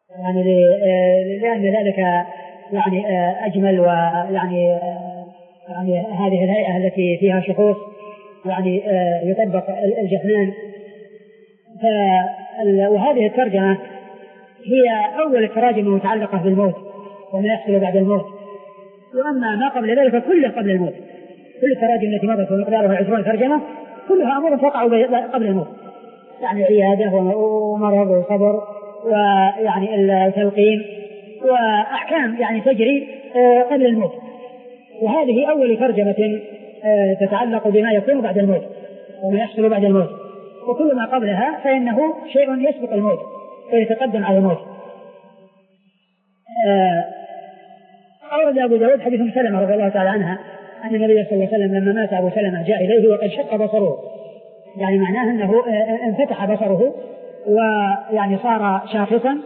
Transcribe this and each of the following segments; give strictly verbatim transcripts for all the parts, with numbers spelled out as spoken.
يعني لأن ذلك يعني أجمل، ويعني يعني هذه الهيئة التي فيها شخوص يعني يطبق الجفنان. وهذه الترجمة هي أول التراجم المتعلقة بالموت وما يحصل بعد الموت، وأما ما قبل ذلك كله قبل الموت. كل التراجم التي مضت ومقدارها عشرون ترجمة كلها أمور تقع قبل الموت، يعني عيادة ومرض وصبر ويعني التلقين وأحكام يعني تجري قبل الموت. وهذه أول ترجمة تتعلق بما يكون بعد الموت وما يحصل بعد الموت، وكل ما قبلها فإنه شيء يسبق الموت ويتقدم على الموت. أورد أبو داود حديث سلمة رضي الله تعالى عنها أن النبي صلى الله عليه وسلم لما مات أبو سلمة جاء إليه وقد شق بصره، يعني معناه أنه انفتح بصره ويعني صار شاخصا،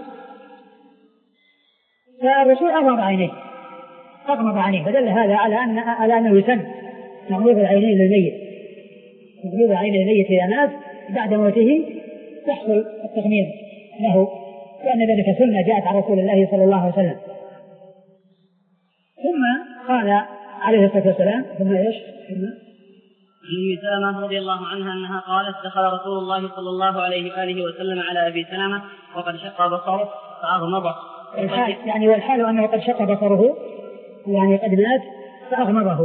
فالرسول أغمض عينيه أغمض عينيه فدل هذا على أن على أنه يسن مغمض العينين للميت، مغمض العين للميت إذا مات بعد موته يحصل التغميض له، لأن ذلك سنة جاءت عن رسول الله صلى الله عليه وسلم. ثم قال عليه الصلاة والسلام ثم إيش ثم أم سلمة رضي الله عنها أنها قالت دخل رسول الله صلى الله عليه وآله وسلم على أبي سلمة وقد شق بصره فأغمضه. يعني والحال أنه قد شق بصره يعني قد مات فأغمضه.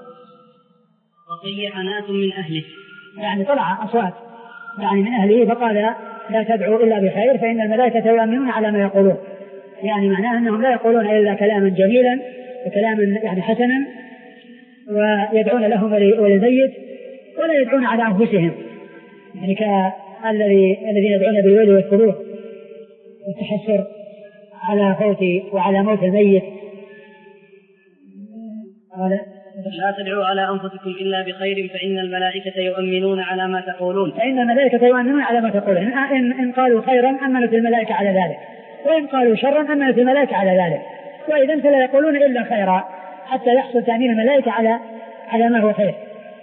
وصيح ناس من أهله، يعني طلع أصوات يعني من أهله فقال لا تدعوا إلا بخير فإن الملائكة يؤمنون على ما يقولون، يعني معناه أنهم لا يقولون إلا كلاما جميلا وكلاما يعني حسنا ويدعون لهم وللميت ولا يدعون على أنفسهم، يعني كالذي الذين يدعون بالويل والثبور والتحسر على فوت وعلى موت الميت. قال لا تدعوا على أنفسكم إلا بخير فإن الملائكة يؤمنون على ما تقولون فإن الملائكة يؤمنون على ما تقولون، إن, إن قالوا خيرا أمنت الملائكة على ذلك، وإن قالوا شرا أمنت الملائكة على ذلك، وإذا فلا يقولون إلا خيرا حتى يحصل تأمين الملائكة على على ما هو خير.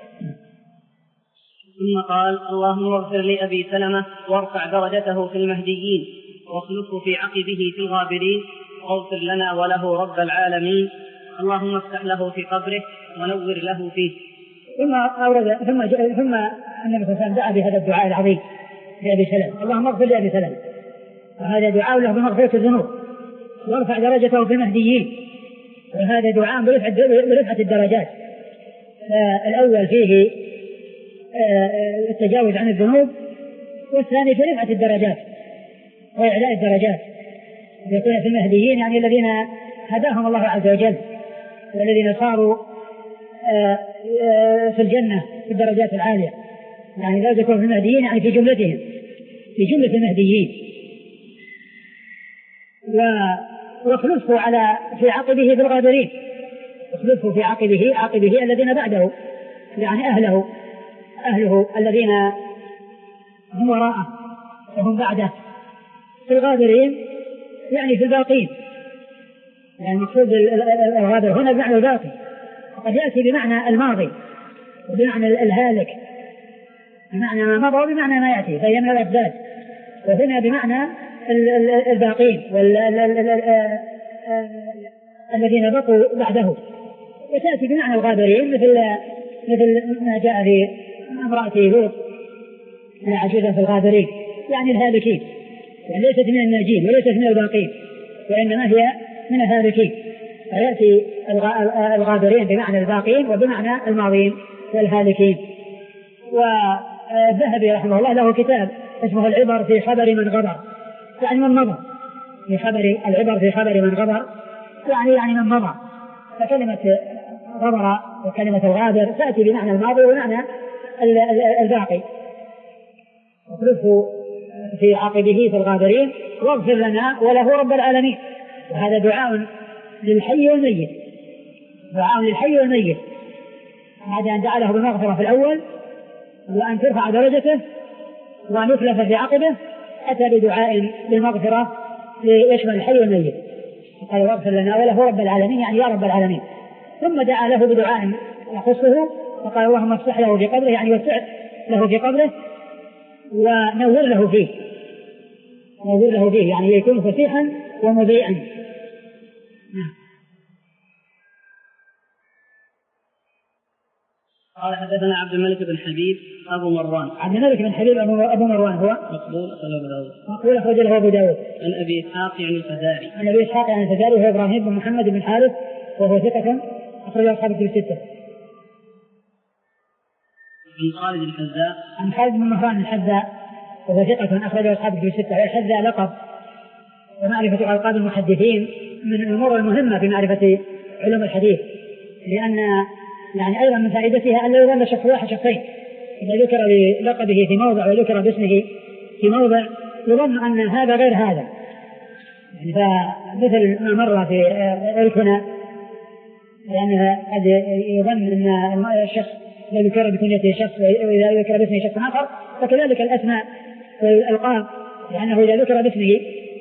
ثم قال اللهم اغفر لأبي سلمة وارفع درجته في المهديين واخلفه في عقبه في الغابرين واغفر لنا وله رب العالمين اللهم افتح له في قبره ونور له فيه. ثم أورد ثم ثم النبي صلى الله عليه وسلم دعا بهذا الدعاء العظيم لأبي سلمة اللهم اغفر لأبي سلمة، وهذا دعاء له بمغفرة الذنوب وارفع درجته في المهديين، وهذا دعاء برفعة الدرجات. الأول فيه التجاوز عن الذنوب، والثاني في رفعة الدرجات وإعلاء الدرجات، يكون في المهديين يعني الذين هداهم الله عز وجل والذين صاروا في الجنة في الدرجات العالية، يعني لا يكون في المهديين يعني في جملتهم في جملة المهديين. واخلفه على في عقبه في الغابرين، اخلفه في عقبه عقبه الذين بعده يعني أهله أهله الذين هم وراءه وهم بعده في الغابرين يعني في الباقين، يعني المقصود الغابر هنا بمعنى الباقي، وقد يأتي بمعنى الماضي وبمعنى الهالك، بمعنى ما مضى وبمعنى ما يأتي فهي من الأبداد، وهنا بمعنى الباقين الذين بقوا بعده، وتأتي بمعنى الغابرين مثل مثل ما جاء في امرأة لوط عجوزا في الغابرين يعني الهالكين، يعني ليست من الناجين وليست من الباقين وإنما هي من الهالكين، فيأتي الغابرين بمعنى الباقين وبمعنى الماضين والهالكين. والذهبي رحمه الله له كتاب اسمه العبر في خبر من غبر، يعني من مضى، في خبر العبر في خبر من غبر يعني يعني من مضى، فكلمة غبر وكلمة الغابر تأتي بمعنى الماضي ومعنى الباقي. واخلفه في عقبه في الغابرين واغفر لنا وله رب العالمين، وهذا دعاء للحي والميت، دعاء للحي والميت بعد أن دعا له بالمغفرة في الأول وأن ترفع درجته وأن يخلف في عقبه أتى بدعاء بالمغفرة ليشمل الحي والميت، قال واغفر لنا وله رب العالمين يعني يا رب العالمين. ثم دعا له بدعاء يخصه وقال اللهم افتح له في قبره يعني وسع له في قبره ونور له فيه، موجود له فيه، يعني يكون فصيحا ومضيئا. قال حدثنا عبد الملك بن حبيب أبو مروان. عبد الملك بن حبيب أبو مروان هو مقبول أخرجه أبو داود. مقبول أخرجه أبو داود. عن أبي إسحاق يعني الفزاري. عن أبي إسحاق يعني الفزاري وهو إبراهيم بن محمد بن الحارث وهو ثقة أخرجه أصحاب الكتب الستة. عن خالد الحذاء. عن خالد بن مهران الحذاء وهو ثقة أخرجه أصحاب الكتب الستة. والحذاء لقب، ومعرفة ألقاب المحدثين من الأمور المهمة في معرفة علوم الحديث، لأن يعني أيضا من فائدتها أن لا يظن شخص واحد شخصين، إذا ذكر بلقبه في موضع وذكر باسمه في موضع يظن أن هذا غير هذا. يعني فمثل ما مر في الكنى، لأنها قد يظن أن الشخص إذا ذكر بكنيته شخص وإذا ذكر باسمه شخص آخر، فكذلك الأسماء والألقاب، لأنه إذا ذكر باسمه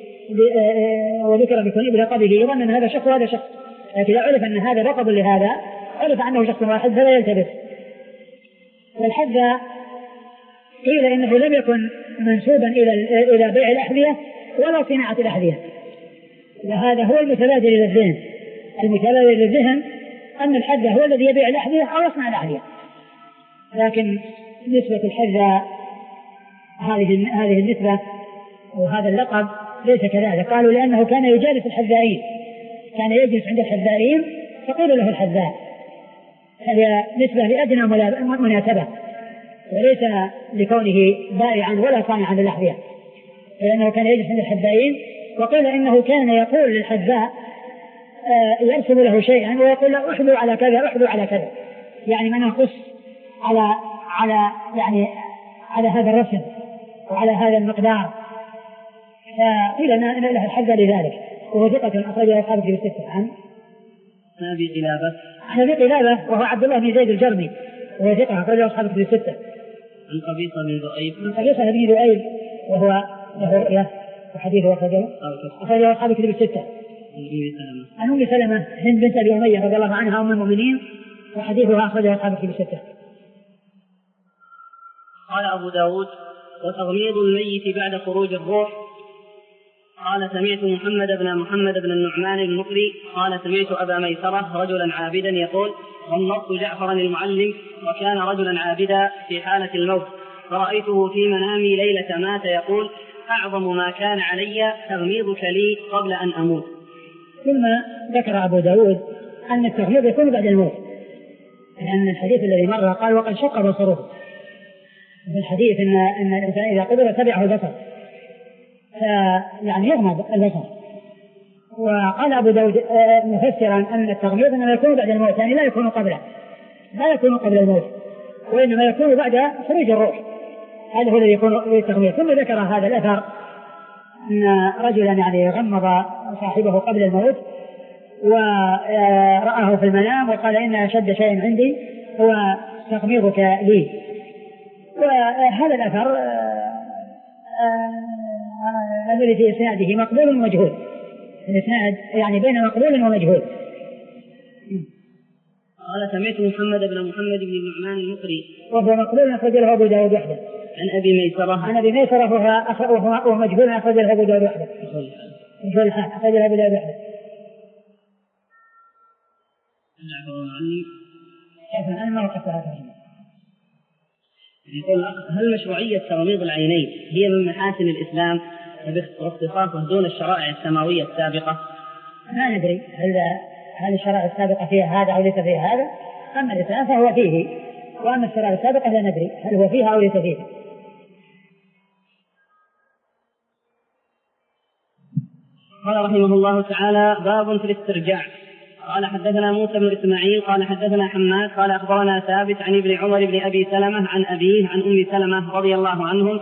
وذكر بلقبه يظن أن هذا شخص وهذا شخص، لكن إذا عرف أن هذا لقب لهذا عرف أنه شخص واحد فلا يلتبس. والحذاء قيل إنه لم يكن منسوبا إلى إلى بيع الأحذية ولا صناعة الأحذية، وهذا هو المتبادر إلى الذهن. المتبادر إلى الذهن أن الحذاء هو الذي يبيع الأحذية أو يصنع الأحذية، لكن نسبة الحذاء هذه هذه النسبة وهذا اللقب ليس كذلك. قالوا لأنه كان يجالس الحذائين، كان يجلس عند الحذائين فقيل له الحذاء، هذه نسبة لأدنى مناسبة، وليس لكونه بائعا ولا صانعا للأحذية، لأنه كان يجلس عند الحذائين. وقيل إنه كان يقول للحذاء يرسم له شيئا ويقول له احذو على كذا احذو على كذا، يعني من يقص على على يعني على هذا الرسم وعلى هذا المقدار، فقيل أن له الحذاء لذلك. وهو ثقة أخرجه أصحاب الكتب الستة. عن أبي قلابة. عن أبي قلابة وهو عبد الله بن زيد الجرمي وهو ثقة أخرجه أصحاب الكتب الستة. عن قبيصة بن ذؤيب. عن قبيصة بن ذؤيب وهو له رؤية وحديثه أخرجه أخرجه أصحاب الكتب الستة. عن أم سلمة هند بنت أبي أمية رضي الله عنها أم المؤمنين وحديثها أخرجه أصحاب الكتب الستة. قال أبو داود: وتغميض الميت بعد خروج الروح. قال: سمعت محمد بن محمد بن النعمان المقري قال: سمعت أبا ميسرة رجلا عابدا يقول: غمضت جعفرا المعلم وكان رجلا عابدا في حالة الموت، فرأيته في منامي ليلة مات يقول: أعظم ما كان علي تغميضك لي قبل أن أموت. ثم ذكر أبو داود أن التغميض يكون بعد الموت، لأن الحديث الذي مر قال: وقد شق بصره. في الحديث إن أن الإنسان إذا قدر تبعه البصر، يعني يغمض البصر. وقال أبو داود مفسرا أن التغميض إنما يكون بعد الموت، يعني لا يكون قبله، لا يكون قبل الموت، وإنما يكون بعد خروج الروح. هذا هو الذي يكون التغميض. ثم ذكر هذا الأثر أن رجلا يعني غمض صاحبه قبل الموت ورآه في المنام وقال: إن أشد شيء عندي هو تغميضك لي. وهذا الأثر الذي في إسناده مقبول ومجهول، الإسناد يعني بين مقبول ومجهول. قال: سمعت محمد بن محمد بن النعمان المقري وهو مقبول أخرج له أبو داود وحده. عن أبي ميسرة. عن أبي ميسرة وهو مجهول أخرج له أبو داود وحده. مجهول الحال أخرج له أبو داود وحده. جعفر المعلم. أنا ما وقفتها ترجمة. يقول: هل مشروعية تغميض العينين هي من محاسن الإسلام باختصاصه دون الشرائع السماوية السابقة؟ ما ندري هل هل الشرائع السابقة فيها هذا أو ليس فيها هذا. أما الإسلام فهو فيه، وأما الشرائع السابقة لا ندري هل هو فيها أو ليس فيها. قال رحمه الله تعالى: باب في الاسترجاع. قال: حدثنا موسى بن إسماعيل قال حدثنا حماد قال أخبرنا ثابت عن ابن عمر بن أبي سلمة عن أبيه عن أم سلمة رضي الله عنهم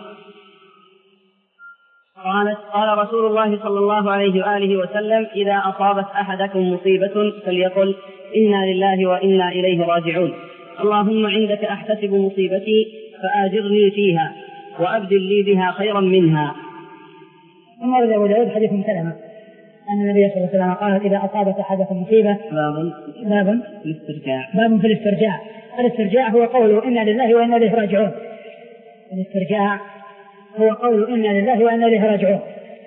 قالت: قال رسول الله صلى الله عليه وآله وسلم: إذا أصابت أحدكم مصيبة فليقل: إنا لله وإنا إليه راجعون، اللهم عندك أحتسب مصيبتي فآجرني فيها وأبدل لي بها خيرا منها. ثم ورد أبو داود حديث أم سلمة أن النبي صلى الله عليه وسلم قال: إذا أصابت أحدكم مصيبة باب باب في الاسترجاع. باب في الاسترجاع. الاسترجاع هو قوله: إنا لله وإنا إليه راجعون. الاسترجاع هو قوله: إنا لله وإنا إليه راجعون.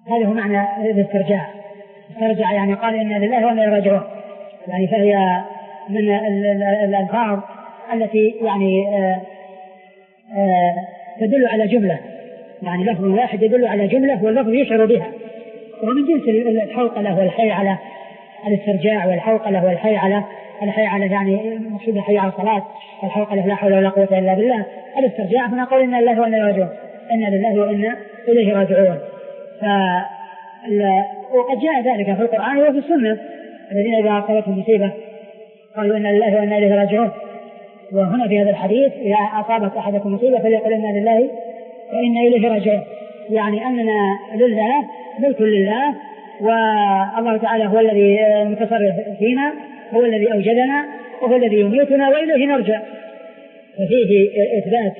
هذا هو معنى الاسترجاع. استرجع يعني قال إنا لله وإنا إليه راجعون، يعني فهي من الألفاظ التي يعني آآ آآ تدل على جملة، يعني لفظ واحد يدل على جملة واللفظ يشعر بها، ومن جنس الحوقلة والحيعلة الاسترجاع والحوقلة والحيعلة. الحيعلة يعني مقصود الحي على الصلاة، الحوقلة لا حول ولا قوة إلا بالله. الاسترجاع هنا قول إنا لله وإنا إليه راجعون، إنا لله وإنا إليه راجعون. وقد جاء ذلك في القرآن وفي السنة، الذين إذا أصابتهم مصيبة قالوا إنا لله وإنا إليه راجعون. وهنا في هذا الحديث إذا أصابت أحدكم مصيبة فليقل إنا لله وإنا إليه راجعون، يعني أننا لله، ملك لله، والله تعالى هو الذي متصرف فينا، هو الذي أوجدنا، وهو الذي يميتنا وإليه نرجع. ففيه إثبات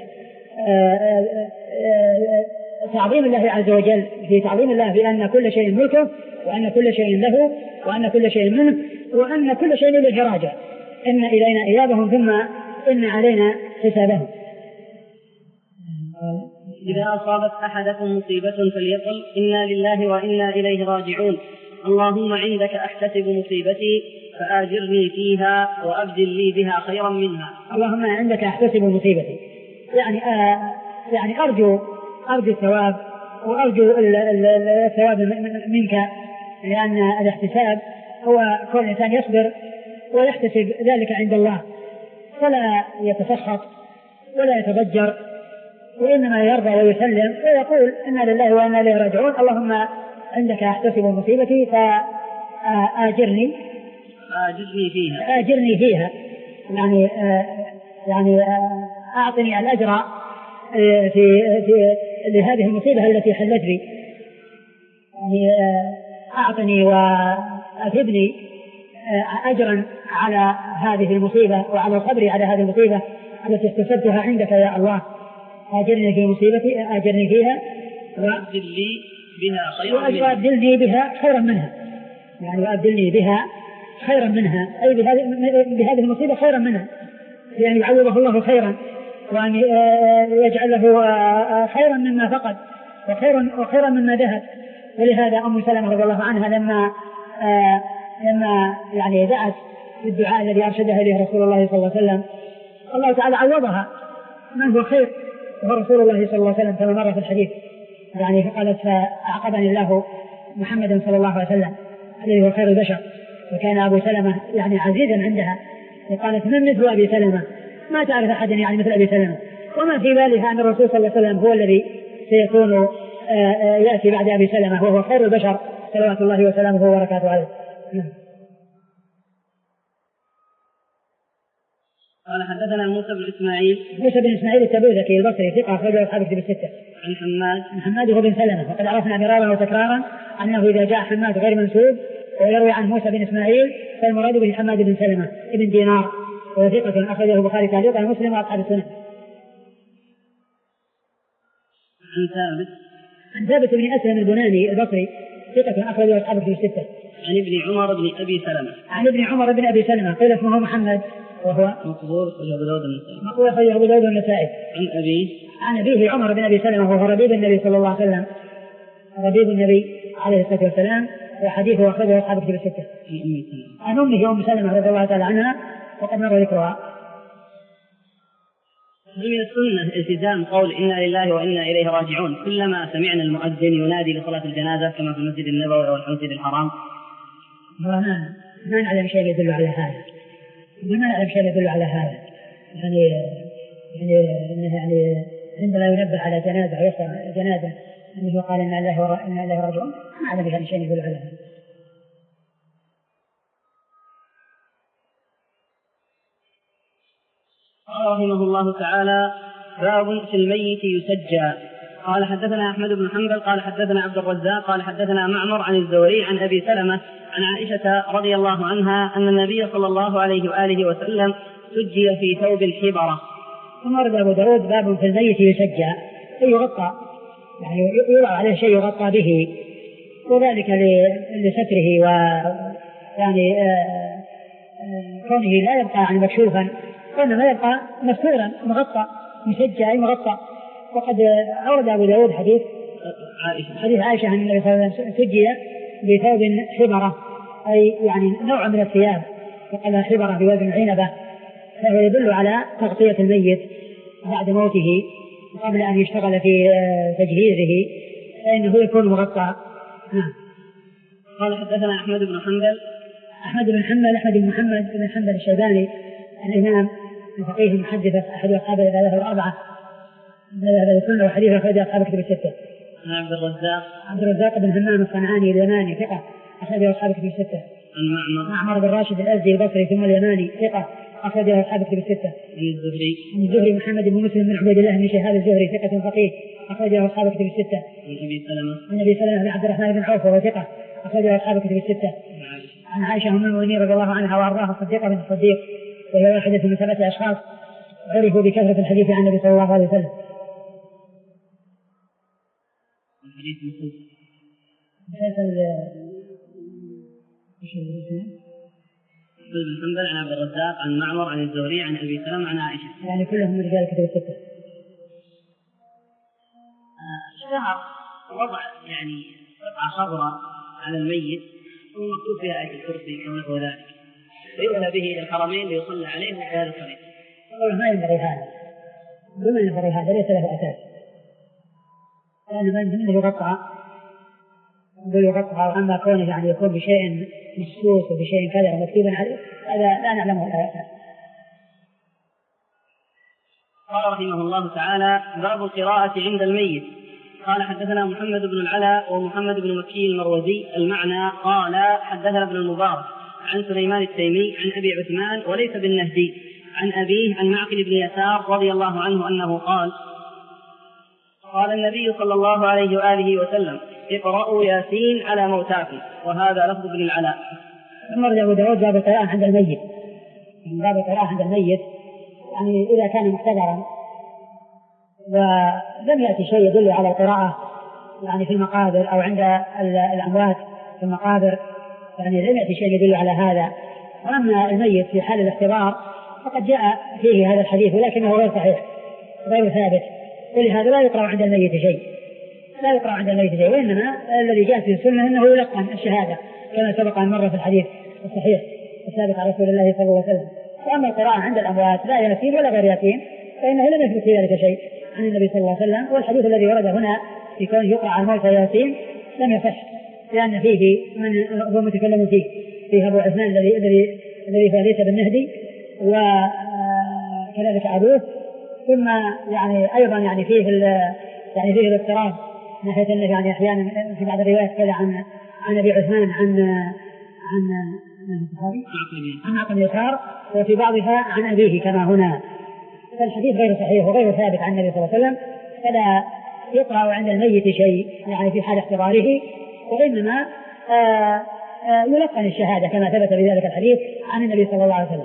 تعظيم الله عز وجل، في تعظيم الله بأن كل شيء ملكه، وأن كل شيء له، وأن كل شيء منه، وأن كل شيء إليه راجع. إن إلينا إيابهم ثم إن علينا حسابهم. إذا أصابت أحدكم مصيبة فليقل إنا لله وإنا إليه راجعون، اللهم عندك أحتسب مصيبتي فآجرني فيها وأبدل لي بها خيرا منها. اللهم عندك أحتسب مصيبتي، يعني آه يعني أرجو أرجو الثواب، وأرجو الثواب منك، لأن الاحتساب هو كل إنسان يصبر ويحتسب ذلك عند الله، ولا يتسخط ولا يتضجر، وإنما يرضى ويسلم ويقول إنا لله وإنا إليه راجعون. اللهم عندك أحتسب مصيبتي فآجرني آجرني فيها آجرني فيها يعني آه يعني آه أعطني الأجر في, في لهذه المصيبة التي حلت بي، يعني آه أعطني وأثبني آه أجرا على هذه المصيبة وعلى صبري على هذه المصيبة التي اكتسبتها عندك يا الله. آجرني في مصيبتي آجرني فيها وأبدل لي بها خيرا منها، وأبدلني بها خيرا منها، يعني وأبدلني بها خيرا منها، أي بهذه المصيبة خيرا منها، يعني يعوضه الله خيرا، وأن يجعل له خيرا مما فقد وخيرا, وخيرا مما ذهب. ولهذا أم سلمة رضي الله عنها لما لما يعني دعت بالدعاء الذي أرشدها إليه رسول الله صلى الله عليه وسلم، الله تعالى عوضها من هو خير هو رسول الله صلى الله عليه وسلم كما مر في الحديث، يعني فقالت فأعقبني الله محمدا صلى الله عليه وسلم الذي هو خير البشر. وكان أبو سلمة يعني عزيزا عندها، وقالت من مثل أبي سلمة، ما تعرف أحد يعني مثل أبي سلمة، وما في بالها أن الرسول صلى الله عليه وسلم هو الذي سيكون يأتي بعد أبي سلمة وهو خير البشر صلوات الله وسلامه وبركاته عليه. قال حدثنا موسى بن إسماعيل موسى بن إسماعيل التبوذكي البصري ثقة أخرجه أصحاب الكتب الستة. عن حماد عن حماد هو بن سلمة، وقد عرفنا مرارا وتكرارا أنه إذا جاء حماد غير منسوب ويروي عن موسى بن إسماعيل فالمراد به حماد بن سلمة ابن دينار، وهو ثقة أخرجه البخاري تعليقا ومسلم وأصحاب السنة. عن ثابت عن ثابت بن أسلم البناني البصري ثقة أخرجه أصحاب الكتب الستة. عن ابن عمر بن أبي سلمة عن ابن عمر بن أبي سلمة قيل اسمه محمد وهو مقبول أخرجه أبو داود النسائي. مقبول أخرجه أبو داود النسائي. عن أبيه عن أبيه عمر بن أبي سلمة وهو ربيب النبي صلى الله عليه وسلم، ربيب النبي عليه الصلاة والسلام، وحديثه أخرجه أصحاب الكتب الستة. عن أمه أم سلمة رضي الله تعالى عنها وقد مر ذكرها. من السنة التزام قول إنا لله وإنا إليه راجعون كلما سمعنا المؤذن ينادي لصلاة الجنازة كما في المسجد النبوي أو المسجد الحرام؟ ما ما نعلم شيء يدل على هذا، ما نعلم شيء يدل على هذا، يعني يعني يعني عندما ينبه على جنازة أو يصل جنازة أنه قال إن الله إن الله راجعون، ما نعلم بهذا شيء يدل على هذا. قال رحمه الله تعالى: باب في الميت يسجى. قال حدثنا أحمد بن حنبل قال حدثنا عبد الرزاق قال حدثنا معمر عن الزهري عن أبي سلمة عن عائشة رضي الله عنها أن النبي صلى الله عليه وآله وسلم سجي في ثوب الحبرة. ثم ورد أبو داود باب في الميت يسجى، أي يغطى، يعني يوضع عليه شيء يغطى به، وذلك لستره و يعني كونه لا يبقى يعني مكشوفا، وإنما يبقى مستورا مغطى، مسجى أي مغطى. وقد أورد أبو داود حديث عائشة. حديث عائشة أن النبي صلى الله عليه وسلم سجي بثوب حبرة، أي يعني نوع من الثياب فقال حبرة بوزن عنبة، فهو يدل على تغطية الميت بعد موته قبل أن يشتغل في تجهيزه فإنه يكون مغطى. نعم. قال حدثنا أحمد بن حنبل. أحمد بن حنبل أحمد بن محمد بن حنبل الشيباني الإمام الفقيه المحدث أحد أصحاب الثلاثة الأربعة الذي سنة وحديث أخرج أصحاب كتب الستة. عبد الرزاق عبد الرزاق بن همام الصنعاني اليماني ثقة أخرج أصحاب كتب الستة. المعمر معمر بن راشد الأزدي البصري ثم اليماني ثقة أخرج أصحاب كتب الستة. الزهري الزهري محمد بن مسلم بن عبيد الله بن شهاب الزهري ثقة فقيه أخرج أصحاب كتب الستة. عن أبي سلمة عن أبي سلمة بن عبد الرحمن بن عوف وهو ثقة أخرج أصحاب كتب الستة. عن عائشة أم المؤمنين رضي الله عنها وأرضاها الصديقة بنت الصديق وهي واحدة من سبعة أشخاص عرفوا بكثرة الحديث عن النبي صلى الله عليه وسلم. الحديث مسلم بن حنبل عن عبد الرزاق عن معمر عن الزهري عن أبي سلمة عن عائشة، يعني كلهم من رجال كتب الستة. اشتهر وضع يعني قطعة خضراء على الميت ومكتوب فيها آية الكرسي أو نحو ذلك، فيؤتى به إلى الحرمين ليصلى عليه بهذا الطريق. والله ما ينبغي هذا، بما ينبغي هذا ليس له أساس، لأن من ضمن يقطع يقطع، وأما كونه يعني يكون بشيء مخصوص وبشيء كذا مكتوبا عليه هذا لا نعلمه له أساس. قال رحمه الله تعالى: باب القراءة عند الميت. قال حدثنا محمد بن العلاء ومحمد بن مكي المروزي. المعنى قال حدثنا ابن المبارك عن سليمان التيمي عن أبي عثمان وليس بالنهدي عن أبيه عن معقل بن يسار رضي الله عنه أنه قال: قال النبي صلى الله عليه وآله وسلم: اقرأوا ياسين على موتاكم. وهذا لفظ ابن العلاء. أمر أبو داود باب القراءة عند الميت، باب القراءة عند الميت يعني إذا كان محتضرا ولم يأتي شيء يدل على القراءة يعني في المقابر أو عند الأموات في المقابر، يعني لم يأتي شيء يدل على هذا. وأما الميت في حال الاحتضار فقد جاء فيه هذا الحديث ولكنه غير صحيح غير ثابت، ولهذا لا يقرأ عند الميت شيء لا يقرأ عند الميت شيء وإنما الذي جاء في السنة أنه يلقن الشهادة كما سبق أن مر في الحديث الصحيح الثابت عن رسول الله صلى الله عليه وسلم. وأما القراءة عند الأموات لا ياسين ولا غير ياسين فإنه لم يثبت في ذلك شيء عن النبي صلى الله عليه وسلم. والحديث الذي ورد هنا في كون يقرأ على الموتى ياسين لم يصح، لأن فيه من هو متكلم فيه فيه أبو عثمان الذي الذي الذي ليس بالنهدي وكذلك أبوه، ثم يعني أيضا يعني فيه يعني فيه الاضطراب ناحية أنه يعني أحيانا في بعض الروايات كذا عن عن أبي عثمان عن عن عن عقل اليسار وفي بعضها عن أبيه كما هنا. فالحديث غير صحيح وغير ثابت عن النبي صلى الله عليه وسلم، فلا يقرأ عند الميت شيء يعني في حال احتضاره، وإنما آآ آآ يلقن الشهادة كما ثبت بذلك الحديث عن النبي صلى الله عليه وسلم.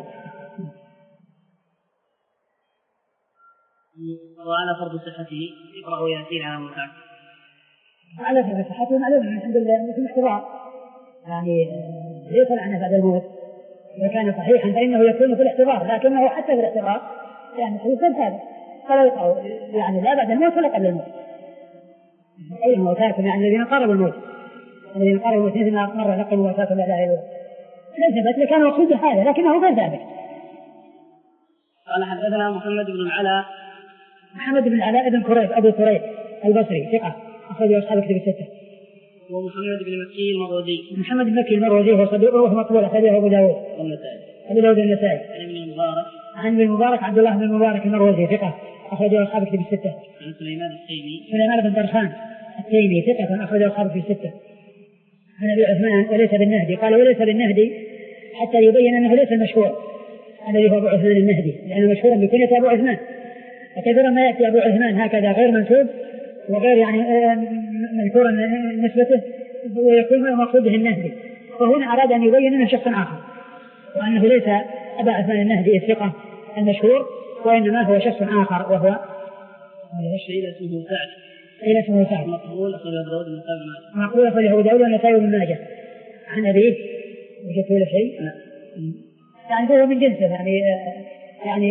وعلى فرض صحته يقرأ ياسين على موتاكم. على فرض صحته معلوم الحمد لله في الاحتضار يعني ليس العنة بعد الموت، إذا كان صحيحا فإنه يكون في الاحتضار، لكنه حتى في الاحتضار يعني الحديث ثابت فلا يقرأ يعني لا بعد الموت ولا قبل الموت. أي موتاكم يعني الذين قربوا الموت الذين قربوا الموت مثل ما مر لقوا موتاكم لا إله إلا الله ليس ثبت كان مقصود هذا لكنه غير ثابت. قال حدثنا محمد بن العلاء محمد بن العلاء بن كريب أبو كريب البصري ثقة أخرج أصحاب كتب الستة. ومحمد بن مكي المروزي. محمد بن مكي المروزي هو صديق وهو مقبول أخرجه أبو داود والنسائي. أبو داود النسائي. عن ابن المبارك عن ابن المبارك عبد الله بن المبارك المروزي ثقة أخرجه أصحاب كتب الستة. عن سليمان التيمي سليمان بن درخان التيمي ثقة أخرجه أصحاب كتب الستة. عن أبي عثمان وليس بالنهدي، قال وليس بالنهدي حتى يبين أنه ليس المشهور الذي هو أبو عثمان النهدي، لأنه مشهور بكنية أبو عثمان، فكثيرا ما يأتي أبو عثمان هكذا غير منسوب وغير يعني مذكورا نسبته ويكون مقصود به النهدي، وهنا أراد أن يبين أنه شخص آخر وأنه ليس أبا عثمان النهدي الثقة المشهور، وإنما هو شخص آخر وهو شيء اسمه سعد إلى اسمه سعد مقبول أخرج أبو داود والنسائي بن ماجه. مقبول أخرج أبو داود والنسائي بن ماجه. عن أبيه وجدت له شيء لا يعني هو من جنسه يعني يعني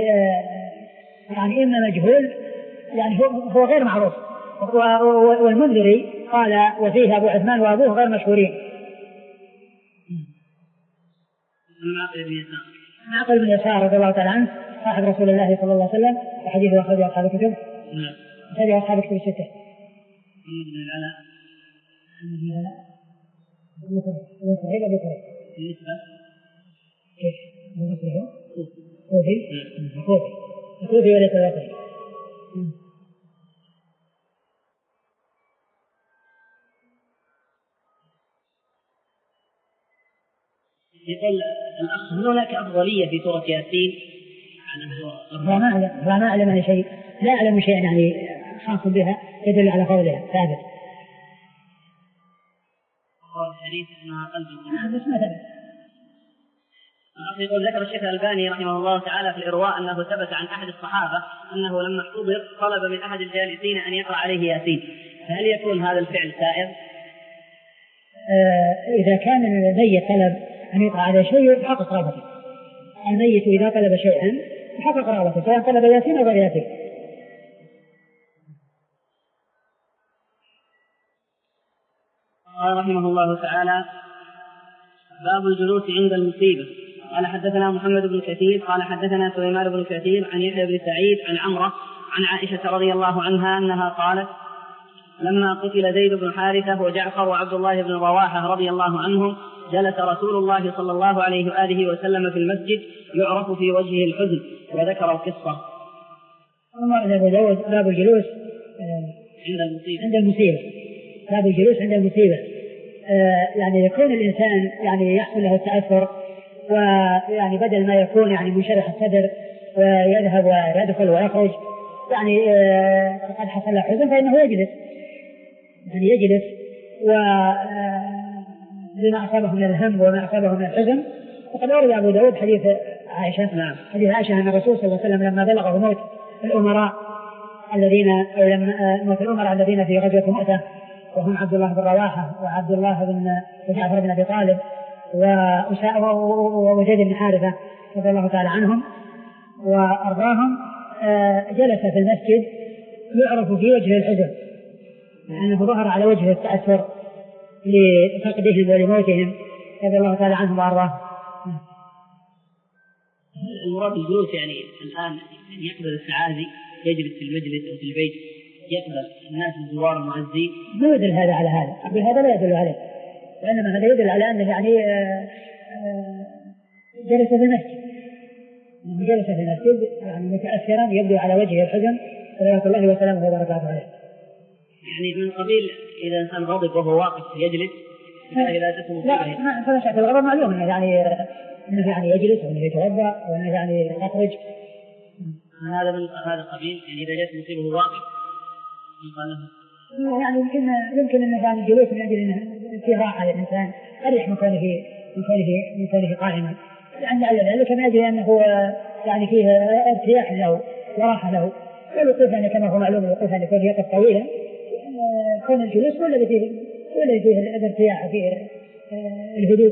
يعني إما مجهول يعني هو, هو غير معروف. والمنذري قال وفيه أبو عثمان وأبوه غير مشهورين. معقل بن يسار رضي الله تعالى عنه صاحب رسول الله صلى الله عليه وسلم وحديثه أخرجه أصحاب الكتب. نعم. أخرجه أصحاب الكتب الستة. محمد بن العلاء. محمد بن العلاء. ابن كريب أبو كريب. بالنسبة. كيف؟ بالنسبة له. كوفي. كوفي. كوفي وليس بصري. يقول الأخ هل هناك أفضلية في سورة ياسين؟ لا ما أعلم لا ما أعلم عن شيء لا أعلم شيء يعني خاص بها يدل على فضلها ثابت. قال الحديث أنها قلب بس مثلا. يقول ذكر الشيخ الألباني رحمه الله تعالى في الإرواء أنه ثبت عن أحد الصحابة أنه لما احتضر طلب من أحد الجالسين أن يقرأ عليه ياسين، فهل يكون هذا الفعل سائر؟ آه إذا كان الميت طلب أن يقرأ على شيء يحقق رغبته. الميت إذا طلب شيئا يحقق رغبته سواء طلب ياسين أو غير ياسين. قال رحمه الله تعالى باب الجلوس عند المصيبة. قال حدثنا محمد بن كثير قال حدثنا سليمان بن كثير عن يحيى بن سعيد عن عمرة عن عائشة رضي الله عنها أنها قالت لما قتل زيد بن حارثة وجعفر وعبد الله بن رواحة رضي الله عنهم جلس رسول الله صلى الله عليه وآله وسلم في المسجد يعرف في وجهه الحزن وذكر القصة. باب الجلوس عند المصيبة. عند المصيبة. باب الجلوس عند المصيبة. يعني يكون الإنسان يعني يحصل له التأثر ويعني بدل ما يكون يعني منشرح الصدر ويذهب ويدخل ويخرج يعني قد حصل له حزن فإنه يجلس يعني يجلس و بما أصابه من الهم وما أصابه من الحزن. وقد ورد أبو داود حديث عائشة نعم. حديث عائشة أن الرسول صلى الله عليه وسلم لما بلغه موت الأمراء الذين أو لما موت الأمراء الذين في غزوة مؤتة وهم عبد الله بن رواحة وعبد الله بن جعفر بن أبي طالب وزيد بن حارثة رضي الله تعالى عنهم وأرضاهم جلس في المسجد يعرف في وجه الحزن لأنه ظهر على وجه التأثر لفقدهم ولموتهم رضي الله تعالى عنهم وأرضاهم. المراد الجلوس يعني الآن يقبل التعازي يجلس في المجلس أو في البيت يقبل الناس الزوار المعزين ما يدل هذا على هذا أقول هذا لا يدل عليه وإنما هذا يدل على أنه يعني جلس في المسجد جلس في المسجد يعني متأثرا يبدو على وجهه الحزن صلوات الله وسلامه وبركاته عليه. يعني من قبيل إذا إنسان غضب وهو واقف يجلس إذا تكون لا ما فمشاكل الغضب معلوم يعني إنه يعني يجلس وإنه يتوضأ وإنه يعني يخرج هذا من هذا القبيل يعني إذا جاءت مصيبه واقف يعني يمكن يمكن أن يعني الجلوس من أجل أنه فيه راحة للإنسان أريح من كونه من كونه من كونه قائما يعني ذلك من أجل أنه يعني فيه ارتياح له وراحة له. والوقوف يعني كما هو معلوم الوقوف يعني يكون يقف طويلا كون الجلوس هو الذي فيه هو الذي فيه الارتياح وفيه الهدوء.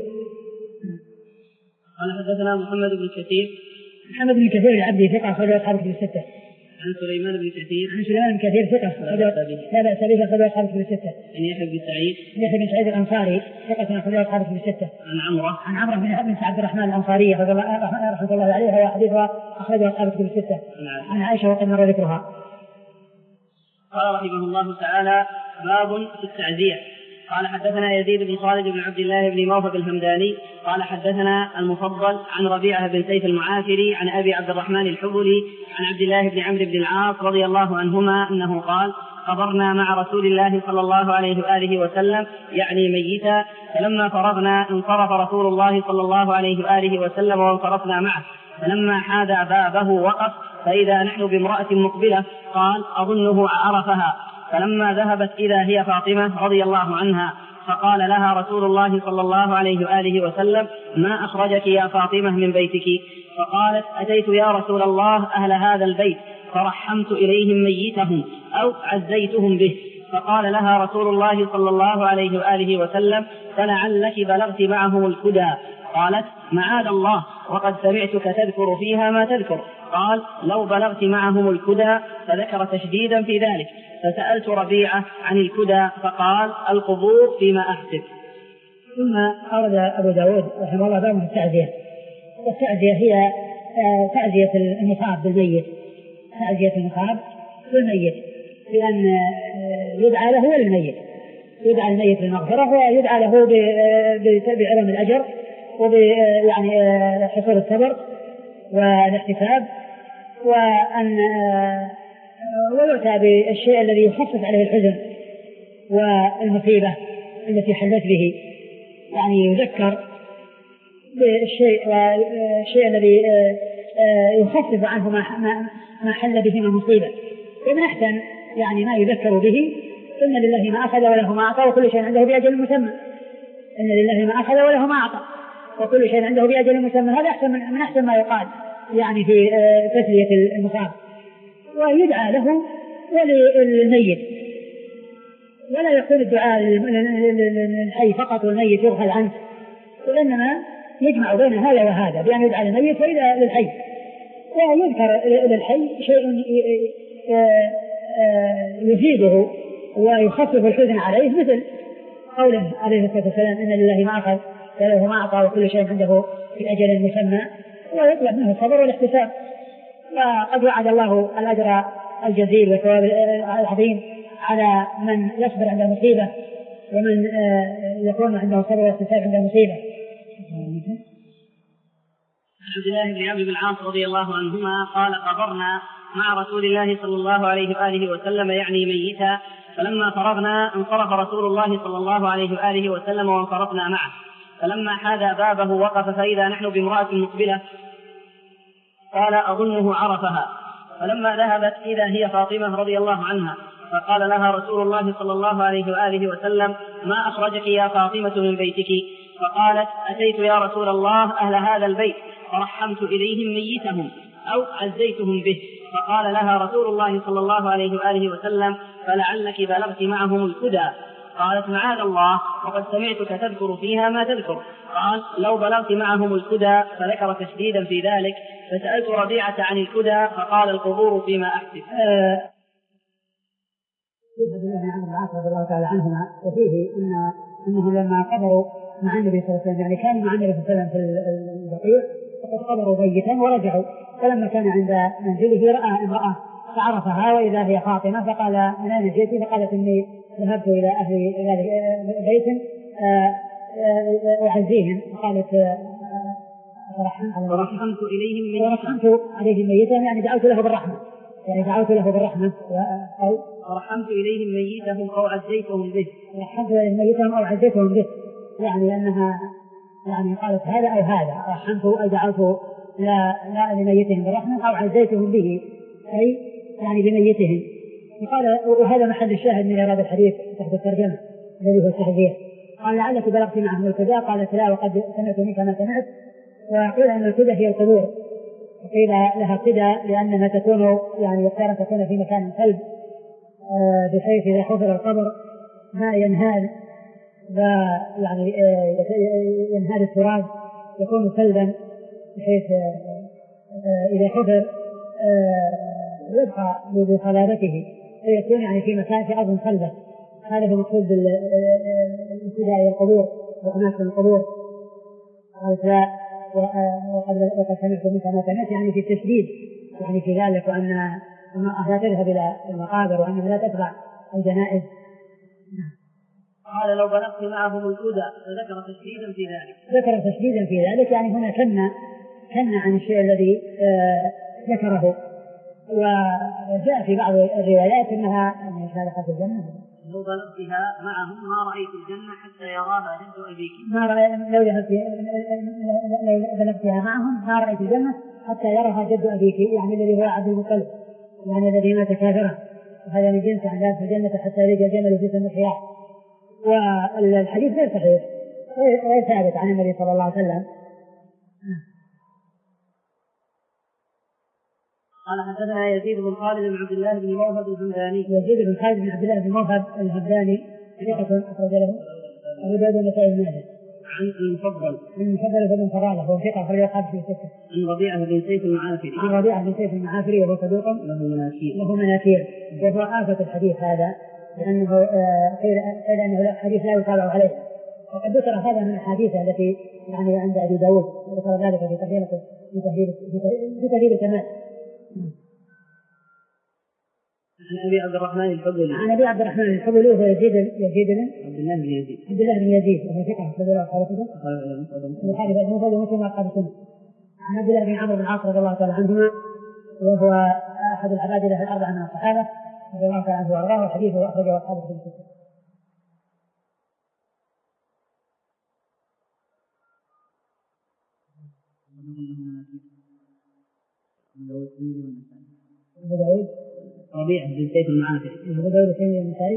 قال حدثنا محمد بن كثير محمد بن كثير العبدي ثقة أخرجه أصحاب الكتب الستة. عن سليمان بن كثير عن سليمان بن كثير ثقة لا بأس به أخرجه أصحاب الكتب الستة. عن يحيى بن سعيد يحيى بن سعيد الأنصاري ثقة أخرجه أصحاب الكتب الستة. عن عمرة عن عمرة بن عبد الرحمن الأنصاري رحمة الله عليه وحديثها أخرجه أصحاب الكتب الستة. عن عائشة وقد مر ذكرها. قال رحمه الله تعالى باب في التعزية. قال حدثنا يزيد بن خالد بن عبد الله بن موهب الهمداني قال حدثنا المفضل عن ربيعة بن سيف المعافري عن أبي عبد الرحمن الحبلي عن عبد الله بن عمرو بن العاص رضي الله عنهما أنه قال حضرنا مع رسول الله صلى الله عليه وآله وسلم يعني ميتا فلما فرغنا انصرف رسول الله صلى الله عليه وآله وسلم وانصرفنا معه فلما حاد بابه وقف فإذا نحن بامرأة مقبلة قال أظنه عرفها فلما ذهبت إذا هي فاطمة رضي الله عنها فقال لها رسول الله صلى الله عليه وآله وسلم ما أخرجك يا فاطمة من بيتك؟ فقالت أتيت يا رسول الله أهل هذا البيت فرحمت إليهم ميتهم أو عزيتهم به. فقال لها رسول الله صلى الله عليه وآله وسلم فلعلك بلغت معهم الكدى. قالت معاذ الله وقد سمعتك تذكر فيها ما تذكر. قال لو بلغت معهم الكدى، فذكر تشديدا في ذلك. فسألت ربيعة عن الكدى فقال القبور فيما أحسب. ثم أورد أبو داود رحمه الله باب التعزية. والتعزية هي تعزية المصاب بالميت، تعزية المصاب بالميت، بأن يدعى له وللميت، يدعى الميت بالمغفرة ويدعى له بعظم الأجر وب يعني حصول الصبر والاحتساب، وأن ويؤتى بالشيء الذي يخفف عليه الحزن والمصيبة التي حلت به، يعني يذكر بالشيء والشيء الذي يخفف عنه ما حل به من مصيبة. ومن أحسن يعني ما يذكر به إن لله ما أخذ وله ما أعطى وكل شيء عنده بأجل مسمى. إن لله ما أخذ وله ما أعطى وكل شيء عنده بأجل مسمى. هذا أحسن من أحسن ما يقال يعني في تسلية المصاب. ويدعى له وللميت، ولا يكون الدعاء للحي فقط والميت يغفل عنه، وإنما يجمع بين هذا وهذا بأن يدعى للميت وإذا للحي، ويذكر للحي شيء يفيده ويخفف الحزن عليه، مثل قوله عليه الصلاة والسلام إن لله ما أخذ وله ما أعطى وكل شيء عنده في أجل مسمى، ويطلب منه الصبر والاحتساب. وقد وعد الله الأجر الجزيل والثواب العظيم على من يصبر عند المصيبة ومن يكون عنده صبر والاحتساب عند المصيبة. عبد الله بن عمرو بن العاص رضي الله عنهما قال قبرنا مع رسول الله صلى الله عليه وآله وسلم يعني ميتا، فلما فرغنا انصرف رسول الله صلى الله عليه وآله وسلم وانصرفنا معه، فلما حاذى بابه وقف فإذا نحن بامرأة مقبلة قال أظنه عرفها، فلما ذهبت إذا هي فاطمة رضي الله عنها، فقال لها رسول الله صلى الله عليه وآله وسلم ما أخرجك يا فاطمة من بيتك؟ فقالت أتيت يا رسول الله أهل هذا البيت فرحمت إليهم ميتهم أو عزيتهم به. فقال لها رسول الله صلى الله عليه وآله وسلم فلعلك بلغت معهم الكدى. قالت معاذ الله وقد سمعتك تذكر فيها ما تذكر. قال لو بلغت معهم الكدى، فذكر تشديدا في ذلك. فسألت ربيعة عن الكدى فقال القبور فيما أحسب. عبد الله بن عمرو بن العاص رضي الله تعالى عنهما وفيه ان انهم لما قبروا مع النبي صلى الله عليه وسلم، يعني كانوا مع النبي صلى الله عليه وسلم في البقيع وقد قبروا ميتا ورجعوا، فلما كان عند منزله راى امراه فعرفها واذا هي فاطمه، فقال من اين جئت؟ فقالت اني ذهبت الى اهل بيت اعزيهم. فقالت فرحمت اليهم فرحمت عليهم ميتا، يعني دعوت له بالرحمه، يعني دعوت له بالرحمه او فرحمت إليهم ميتهم أو عزيتهم به. رحمت إليهم ميتهم أو عزيتهم به، يعني أنها يعني قالت هذا أو هذا، رحمت أي دعوت لا لا لميتهم بالرحمة أو عزيتهم به أي يعني بميتهم. وقال وهذا محل الشاهد من إرادة الحديث تحت الترجمة الذي هو التحذير. قال لعلك بلغت معهم الكدى؟ قالت لا وقد سمعت منك ما سمعت. وقيل أن الكدى هي القبور، وقيل لها كدى لأنها تكون يعني يختار أن تكون في مكان القلب، بحيث إذا حفر القبر ما ينهال يعني ينهال التراب يكون سلبا، بحيث إذا حفر يبقى بصلابته فيكون يعني في مكان في أرض صلبة. هذا هو مقصود بالابتداء القبور وأماكن القبور. قالت لا وقد سمعت منك ما سمعت، يعني في التشديد يعني في ذلك، وأن المرأة لا تذهب إلى المقابر وأنها لا تتبع الجنائز. قال لو بلغت معهم الكدى، فذكر تشديدا في ذلك. ذكر تشديدا في ذلك، يعني هنا كنا كنا عن الشيء الذي آه ذكره. وجاء في بعض الروايات أنها شارقت الجنة. لو بلغتها معهم ما رأيت الجنة حتى يراها جد أبيك. ما رأي لو لو بلغتها معهم ما رأيت الجنة حتى يراها جد أبيك، يعني الذي هو عبد المطلب، يعني الذي مات كافرا، وهذا من جنس عذاب في الجنة حتى يلج الجمل في سم الخياط. والحديث غير صحيح غير ثابت عن النبي صلى الله عليه وسلم. قال حدثنا يزيد بن خالد بن عبد الله بن موهب الهمداني. يزيد بن خالد بن عبد الله بن موهب الهمداني ثقة أخرج له أبو داود والنسائي بن ماجه. عن المفضل المفضل بن فضالة هو ثقة أخرجه أصحابه في الستة. عن ربيعة بن سيف المعافري عن ربيعة بن سيف المعافري وهو صدوق له مناكير له مناكير وهو آفة الحديث هذا لأنه قيل أنه حديث لا يتابع عليه، وقد ذكر هذا من الأحاديث التي يعني عند أبي داود وذكر ذلك في تهذيب في تهذيب الكمال. عن أبي عبد الرحمن الحبلي عن أبي عبد الرحمن الحبلي وهو يزيد يزيد بن عبد الله بن يزيد عبد الله بن يزيد وهو ثقة أخرج له أصحاب الكتب البخاري ومسلم ومسلم وأصحاب السنة. عن عبد الله بن عمرو بن العاص رضي الله تعالى عنهما وهو أحد العبادلة الأربعة من الصحابة رضي الله تعالى عنه وأرضاه وحديثه أخرجه أصحاب الكتب. أبو داود ربيعة بن سيف المعافري أبو داود الترمذي والنسائي.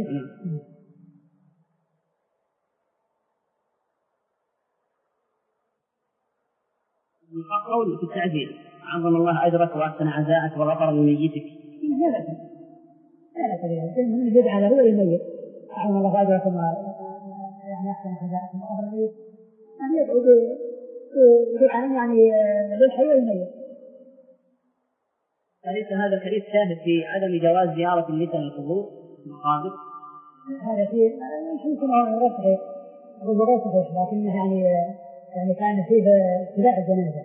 قول في التعزية عظم الله أجرك وأحسن عزاءك وغفر لميتك. لا لا لا لا من البدعة على هو الميت عظم الله أجركم يعني أحسن عزاءكم وغفر لميتك يعني يدعو بدعة يعني للحي والميت. أليس هذا الحديث شاهد في عدم جواز زيارة اللسان القبور المقابر؟ هذا في يمكن أن يرفع أقول غير صحيح لكنه يعني يعني كان فيه اتباع الجنازة.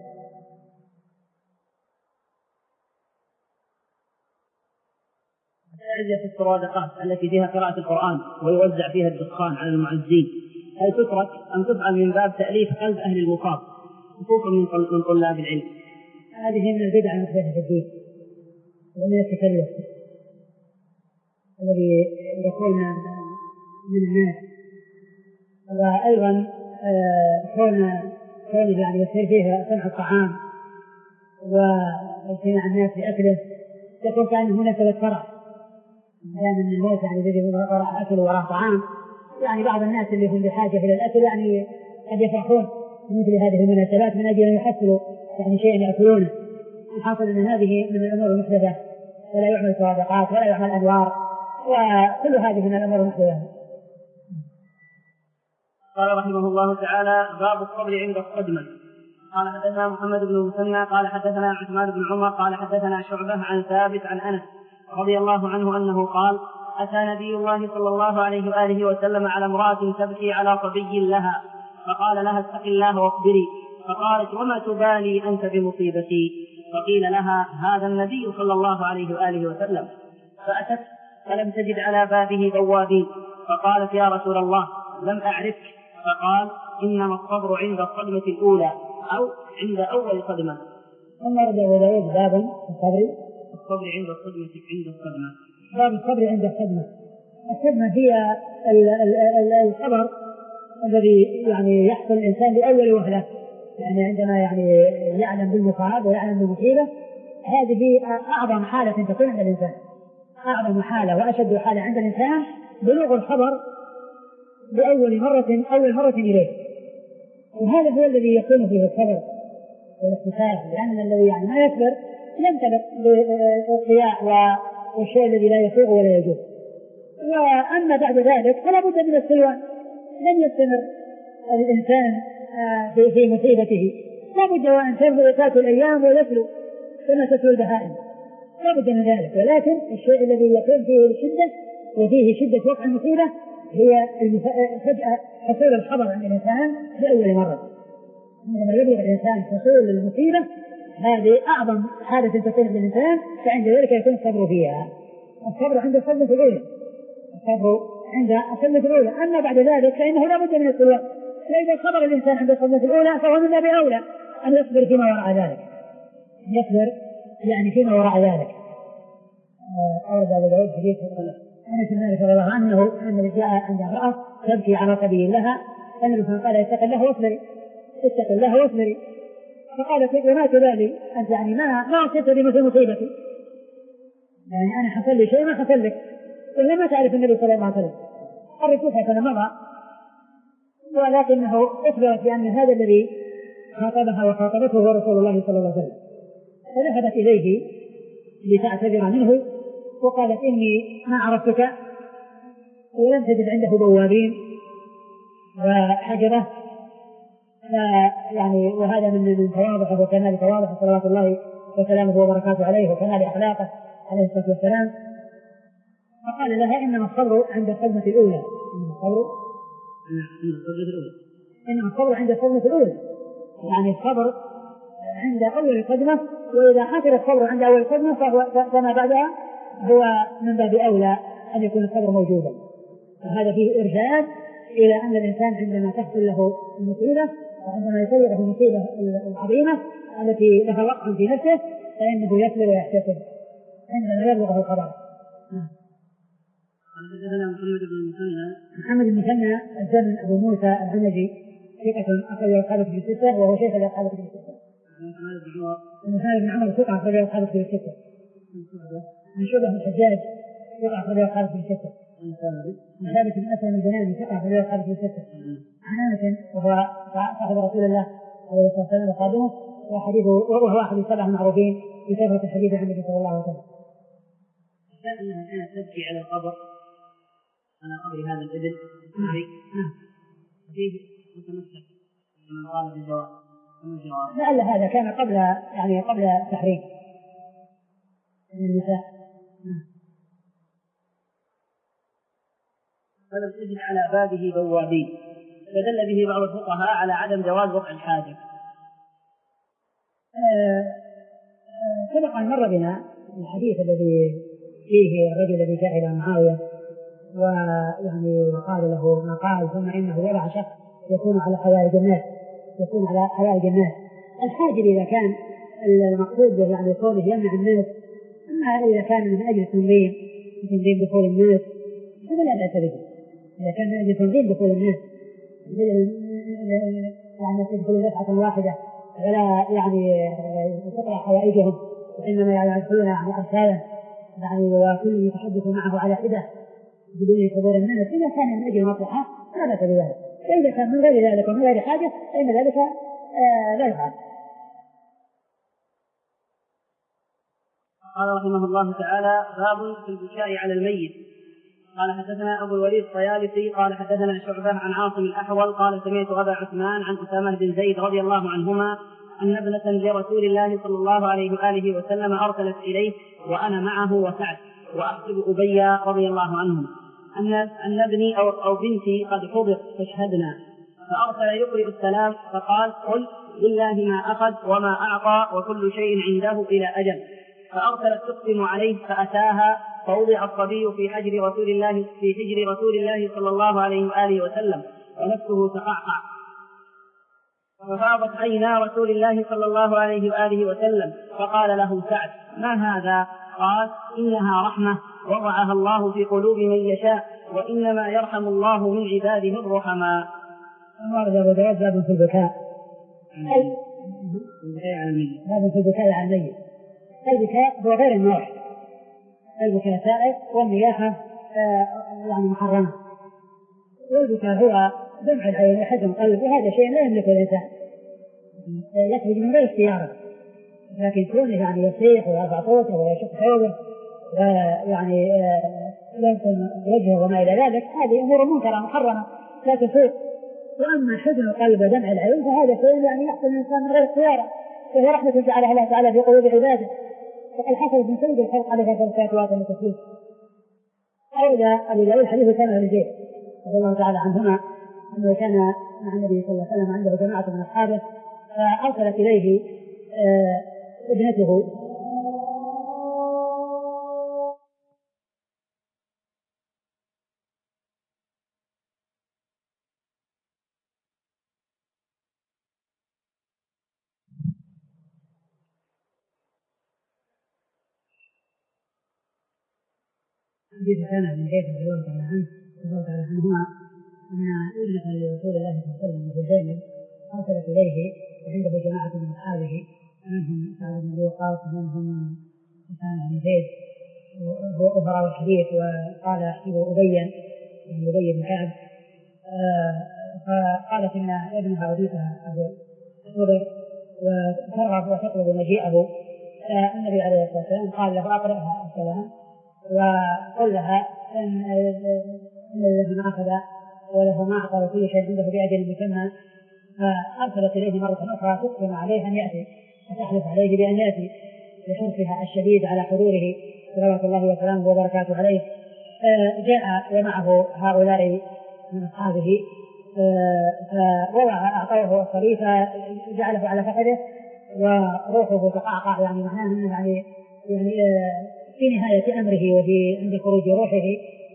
التعزية في السرادقات التي فيها قراءة القرآن ويوزع فيها الدخان على المعزين هل تترك أم تفعل من باب تأليف قلب أهل المصاب خصوصا من طلاب العلم؟ هذه من البدع المحدثة في الدين ومن التكلف الذي يكون من الناس. وأيضا كون كون يعني يصير فيه صنع الطعام واجتماع الناس لأكله يكون كأنه مناسبة فرح دائما من الموت يعني الذي وراء أكل وراء طعام يعني بعض الناس اللي هم بحاجة إلى الأكل يعني قد يفرحون مثل هذه المناسبات من أجل أن يحصلوا يعني شيئا يأكلونه. الحاصل أن هذه من الأمور المحدثة ولا يعمل صدقات ولا يعمل أنوار وكل هذه من الأمور المحدثة. قال رحمه الله تعالى باب الصبر عند الصدمة. قال حدثنا محمد بن المثنى قال حدثنا عثمان بن عمر قال حدثنا شعبة عن ثابت عن أنس رضي الله عنه أنه قال أتى نبي الله صلى الله عليه وآله وسلم على امرأة تبكي على صبي لها فقال لها اتق الله واصبري فقالت وما تبالي أنت بمصيبتي فقيل لها هذا النبي صلى الله عليه وآله وسلم فأتت فلم تجد على بابه بوابين فقالت يا رسول الله لم أعرفك فقال إنما الصبر عند الصدمة الأولى أو عند أول صدمة. ثم رجع إلى باب الصبر الصبر عند الصدمة عند الصدمة باب الصبر عند الصدمة. الصدمة هي الخبر الذي يعني يحصل الإنسان لأول وهلة يعني عندما يعني يعلم بالمصاب ويعلم بالمصيبة هذه أعظم حالة تكون عند الإنسان أعظم حالة وأشد حالة عند الإنسان بلوغ الخبر بأول مرة أول مرة إليه وهذا هو الذي يكون فيه الصبر والاختصاص لأن الذي يعني ما يصبر ينطلق بالصياح والشيء الذي لا يسوغ ولا يجوز. وأما بعد ذلك فلا بد من السلوان لن يستمر الإنسان في مصيبته لا بد وأن تأتي الأيام ويسلو كما تسلو البهائم لا بد من ذلك. ولكن الشيء الذي يكون فيه الشدة وفيه شدة وقع المصيبة هي فجأة حصول الخبر عند الإنسان لأول مرة. عندما يبلغ الإنسان حصول المصيبة هذه أعظم حالة تكون عند الإنسان فعند ذلك يكون الصبر فيها. الصبر عند الصدمة الأولى الصبر عند الصدمة الأولى. أما بعد ذلك فإنه لا بد من السلوان. فإذا صبر الإنسان عند الصدمة الأولى فهو من باب أولى أن يصبر فيما وراء ذلك يصبر يعني فيما وراء ذلك. أورد أبو داود حديث أنس بن مالك رضي الله عنه أن جاء عند امرأة تبكي على صبي لها النبي صلى الله عليه وسلم قال اتق الله واصبري اتق الله واصبري فقالت وما تبالي أنت يعني ما ما أصبت بمثل مصيبتي يعني أنا حصل لي شيء ما حصل لك إلا ما تعرف النبي صلى الله عليه وسلم الرسول هكذا مضى ولكنه أخبرت بأن هذا الذي خاطبها وخاطبته هو رسول الله صلى الله عليه وسلم فذهبت إليه لتعتذر منه وقالت إني ما عرفتك ولم تجد عنده بوابين وحجرة يعني وهذا من من تواضعه وكمال تواضعه صلوات الله وسلامه وبركاته عليه وكمال أخلاقه عليه الصلاة والسلام. فقال لها إنما الصبر عند الصدمة الأولى. إنما الصبر إنما الصبر عند الصدمة الأولى، يعني الصبر عند أول صدمة، وإذا حصل الصبر عند أول صدمة فهو فما بعدها هو من باب أولى أن يكون الصبر موجودا. وهذا فيه إرشاد إلى أن الإنسان عندما تحصل له المصيبة وعندما يسير في المصيبة العظيمة التي لها وقع في نفسه فإنه يصبر ويحتسب عندما يبلغه الخبر. حدثنا محمد بن المثنى محمد بن المثنى الزمن أبو موسى العنجي ثقة أخرج أصحابه في الستة وهو شيخ لأصحابه في الستة. محمد بن عمر ثقة أخرج أصحابه في الستة. من شعبة بن الحجاج ثقة أخرج أصحابه في الستة. من ثابت بن أسلم البناني ثقة أخرج أصحابه في الستة. عن أنس وهو صاحب رسول الله عليه الصلاة والسلام وخادمه وحديثه وهو أحد السبع المعروفين في كثرة الحديث عن النبي صلى الله عليه وسلم. أنها كانت تبكي على القبر على قبر هذا الابن فيه متمسك من قال بالجواب. لعل هذا كان قبل يعني قبل التحريم من النساء. فلم تجد على بابه بوابين، فدل به بعض الفقهاء على عدم جواز وقع الحاجة. سبق أن مر بنا الحديث الذي فيه الرجل الذي جاء إلى معاوية ويعني قال له ما قال ثم إنه وضع شخص يكون على حوائج الناس يكون على حوائج الناس. الحاجب إذا كان المقصود يعني كونه يمنع الناس، أما إذا كان من أجل تنظيم تنظيم دخول الناس هذا لا بأس به. إذا كان من أجل تنظيم دخول الناس يعني تدخل دفعة واحدة ولا يعني تقرأ حوائجهم وإنما يدخلون يعني أرسالا يعني وكل يتحدث معه على حدة بدون حضور الناس، إذا كان من أجل مصلحة لا بأس بذلك. إذا كان من غير ذلك ومن غير حاجة فإن ذلك آه لا يفعل. قال رحمه الله تعالى: باب في البكاء على الميت. قال حدثنا أبو الوليد الطيالسي قال حدثنا شعبة عن عاصم الأحول قال سمعت أبا عثمان عن أسامة بن زيد رضي الله عنهما أن ابنة لرسول الله صلى الله عليه وآله وسلم أرسلت إليه وأنا معه وسعد وأحسب أبي رضي الله عنهم أن أن ابني أو, أو بنتي قد حضر فاشهدنا، فأرسل يقرئ السلام فقال: قل لله ما أخذ وما أعطى وكل شيء عنده إلى أجل. فأرسلت تقسم عليه فأتاها فوضع الصبي في حجر رسول الله في حجر رسول الله صلى الله عليه وآله وسلم ونفسه تقعقع، ففاضت عينا رسول الله صلى الله عليه وآله وسلم فقال له سعد: ما هذا؟ قال: إنها رحمة وضعها الله في قلوب من يشاء وإنما يرحم الله من عباده الرحماء. ورد أبو داود باب في البكاء باب في البكاء على الميت. البكاء هو غير النوح، البكاء سائغ والنياحة يعني محرمة. والبكاء هو دمع العين وحزن القلب، وهذا شيء لا يملكه الإنسان، يخرج من غير اختياره، لكن كونه يعني يصيح ويرفع صوته ويشق ثوبه ويعني يمكن وجهه وما إلى ذلك، هذه أمور منكرة محرمة لا تسوق. وأما حزن القلب ودمع العين فهذا شيء يعني يحصل الإنسان من غير اختياره، وهي رحمة جعلها الله تعالى في قلوب عباده. فقد حصل من سيد الخلق عليه ثلاث وآتم التسليم. أورد أبو داود حديث أسامة بن زيد رضي الله تعالى عنهما أنه كان مع النبي صلى الله عليه وسلم عنده جماعة من أصحابه فأرسلت إليه آه ابنته حديث أسامة بن زيد رضي الله تعالى عنه رضي الله تعالى عنهما أن ابنة لرسول الله صلى الله عليه وسلم وهي زينب أرسلت إليه وعنده جماعة من أصحابه منهم سعد بن أبي وقاص ومنهم أسامة بن زيد وأخبر الحديث وقال احسبوا أبيا يعني أبي بن كعب. فقالت إن ابنها رديفها قد حضر وترغب وتطلب مجيئه. فالنبي عليه الصلاة والسلام قال له: أقرأها السلام وقل لها إن الذي ما أخذ وله ما أعطى وكل شيء عنده بأجل مسمى فأرسلت إليه مرة أخرى تقسم عليه أن يأتي وتحلف عليه بأن يأتي بحرصها الشديد على حضوره صلوات الله وسلامه وبركاته عليه. جاء ومعه هؤلاء من أصحابه فوضع أعطوه الصليب فجعله على فخذه وروحه تقعقع، يعني معناه أنه يعني يعني في نهاية أمره وفي عند خروج روحه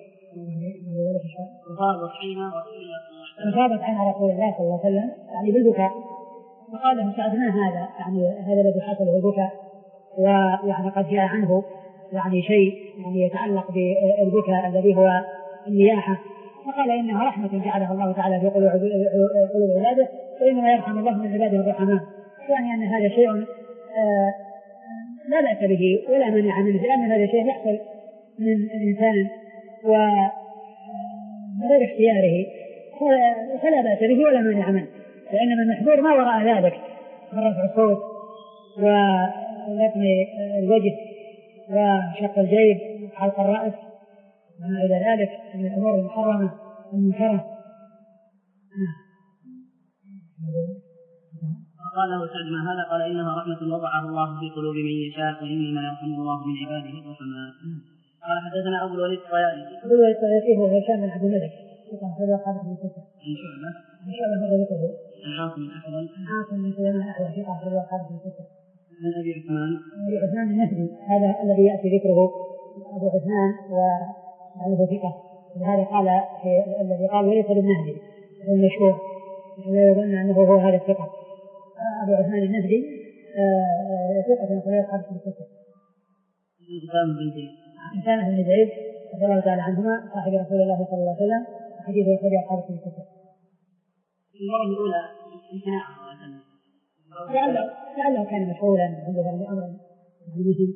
فغابت عين رسول الله صلى الله عليه وسلم يعني بالبكاء، فقال له سعد ما هذا؟ يعني هذا الذي حصل البكاء، ويعني قد جاء عنه يعني شيء يعني يتعلق بالبكاء الذي هو النياحة، فقال إنها رحمة جعلها الله تعالى في قلوب عباده، وإنما يرحم الله من عباده الرحماء، يعني أن هذا شيء آه لا بأس به ولا مانع منه، لأن هذا شيء يحصل من الإنسان وغير اختياره فلا بأس به ولا مانع منه، لأن المحظور ما وراء ذلك من رفع الصوت ولطم الوجه وشق الجيب وحلق الرأس وما إلى ذلك من الأمور المحرمة المنكرة. قال له سعد ما هذا؟ قال إنها رحمة وضعها الله في قلوب من يشاء وإنما يرحم الله من عباده الرحماء. قال حدثنا أبو الوليد الطيالسي. أبو الوليد الطيالسي هو هشام بن عبد الملك ثقة أخرجه أصحابه في الستة. عن شعبة. عن شعبة مرة ذكره. عن عاصم الأحول. عن عاصم بن سليمان الأحول ثقة أخرجه أصحابه في الستة. عن أبي عثمان. أبي عثمان النهدي هذا الذي يأتي ذكره أبو عثمان وعنه ثقة، لهذا قال في الذي قال وليس بالنهدي المشهور لا يظن أنه هو هذا الثقة. أبو عثمان النهدي ثقة أخرجه أصحابه في الستة. أسامة بن زيد. أسامة بن زيد رضي الله تعالى عنهما صاحب رسول الله صلى الله عليه وسلم حديثه أخرجه أصحابه في الستة. المرة الأولى امتناعه لعله لعله كان مشغولا عنده يعني أمر مهم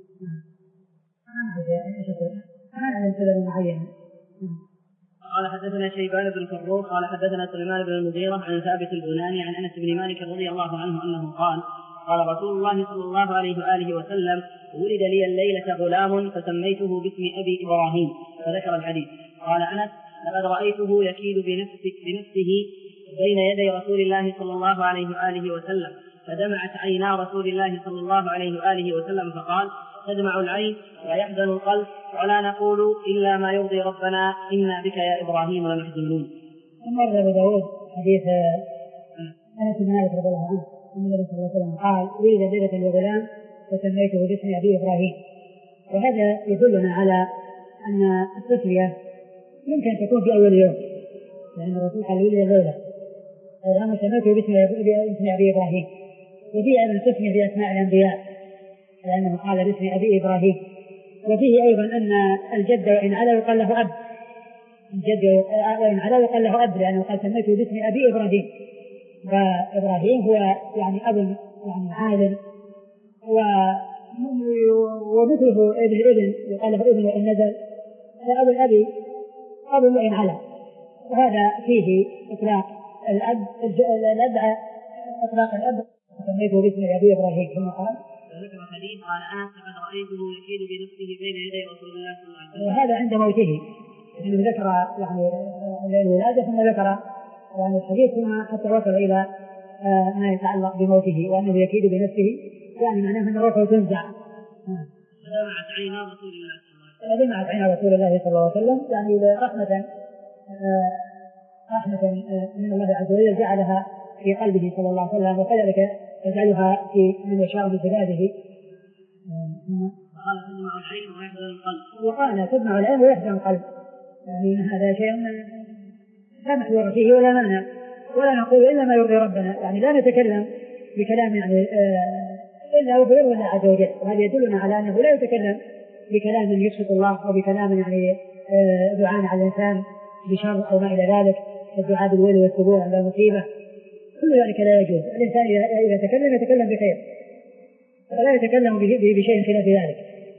ما نعلم سبب معين. قال حدثنا شيبان بن فروخ قال حدثنا سليمان بن المغيرة عن ثابت البناني عن أنس بن مالك رضي الله عنه أنه قال قال رسول الله صلى الله عليه وآله وسلم ولد لي الليلة غلام فسميته باسم أبي إبراهيم، فذكر الحديث. قال أنس لقد رأيته يكيد بنفسه بين يدي رسول الله صلى الله عليه وآله وسلم، فدمعت عينا رسول الله صلى الله عليه وآله وسلم فقال تدمع العين ويحزن القلب ولا نقول إلا ما يرضي ربنا إنا بك يا إبراهيم لمحزونون. مر أبو داود حديث أنس بن مالك رضي الله عنه أن النبي صلى الله عليه وسلم قال ولد ليلة الغلام فسميته باسم أبي إبراهيم، وهذا يدلنا على أن التسمية يمكن أن تكون في أول يوم، لأن الرسول قال ولد الليلة الغلام سميته باسم أبي إبراهيم، وفيه أيضا التسمية في أسماء الأنبياء لأنه قال باسم أبي إبراهيم، وفيه أيضا أن الجد وإن علا يقال له أب، الجد وإن علا يقال له أب لأنه قال سميته باسم أبي إبراهيم، فإبراهيم هو يعني أب يعني عالم، ومثله ابن ابن يقال له ابن وإن نزل، فأبو الأبي أب وإن علا، وهذا فيه إطلاق الأب الأب إطلاق الأب سميته باسم أبي إبراهيم. ثم قال ذكر حديث قال أنس لقد رأيته يكيد بنفسه بين يدي رسول الله صلى الله عليه وسلم، وهذا عند موته يعني ذكر يعني الولادة ثم ذكر يعني الحديث ثم حتى وصل إلى ما يتعلق بموته وأنه يكيد بنفسه، يعني معناه أن روحه تنزع. فدمعت عينا رسول الله صلى الله عليه وسلم. دمعت عينا رسول الله صلى الله عليه وسلم يعني رحمة رحمة من الله عز وجل جعلها في قلبه صلى الله عليه وسلم، وكذلك يجعلها في من يشاء من عباده. وقال تدمع العين ويحزن القلب. وقال تدمع العين ويحزن القلب، يعني هذا شيء لا محذور فيه ولا مانع، ولا نقول إلا ما يرضي ربنا، يعني لا نتكلم بكلام يعني إلا وبيرضي الله عز وجل، وهذا يدلنا على أنه لا يتكلم بكلام يسخط الله أو بكلام يعني دعاء على الإنسان بشر أو ما إلى ذلك، الدعاء بالويل والثبور عند المصيبة، كل ذلك لا يجوز. الإنسان إذا تكلم يتكلم بخير ولا يتكلم بشيء خلاف ذلك.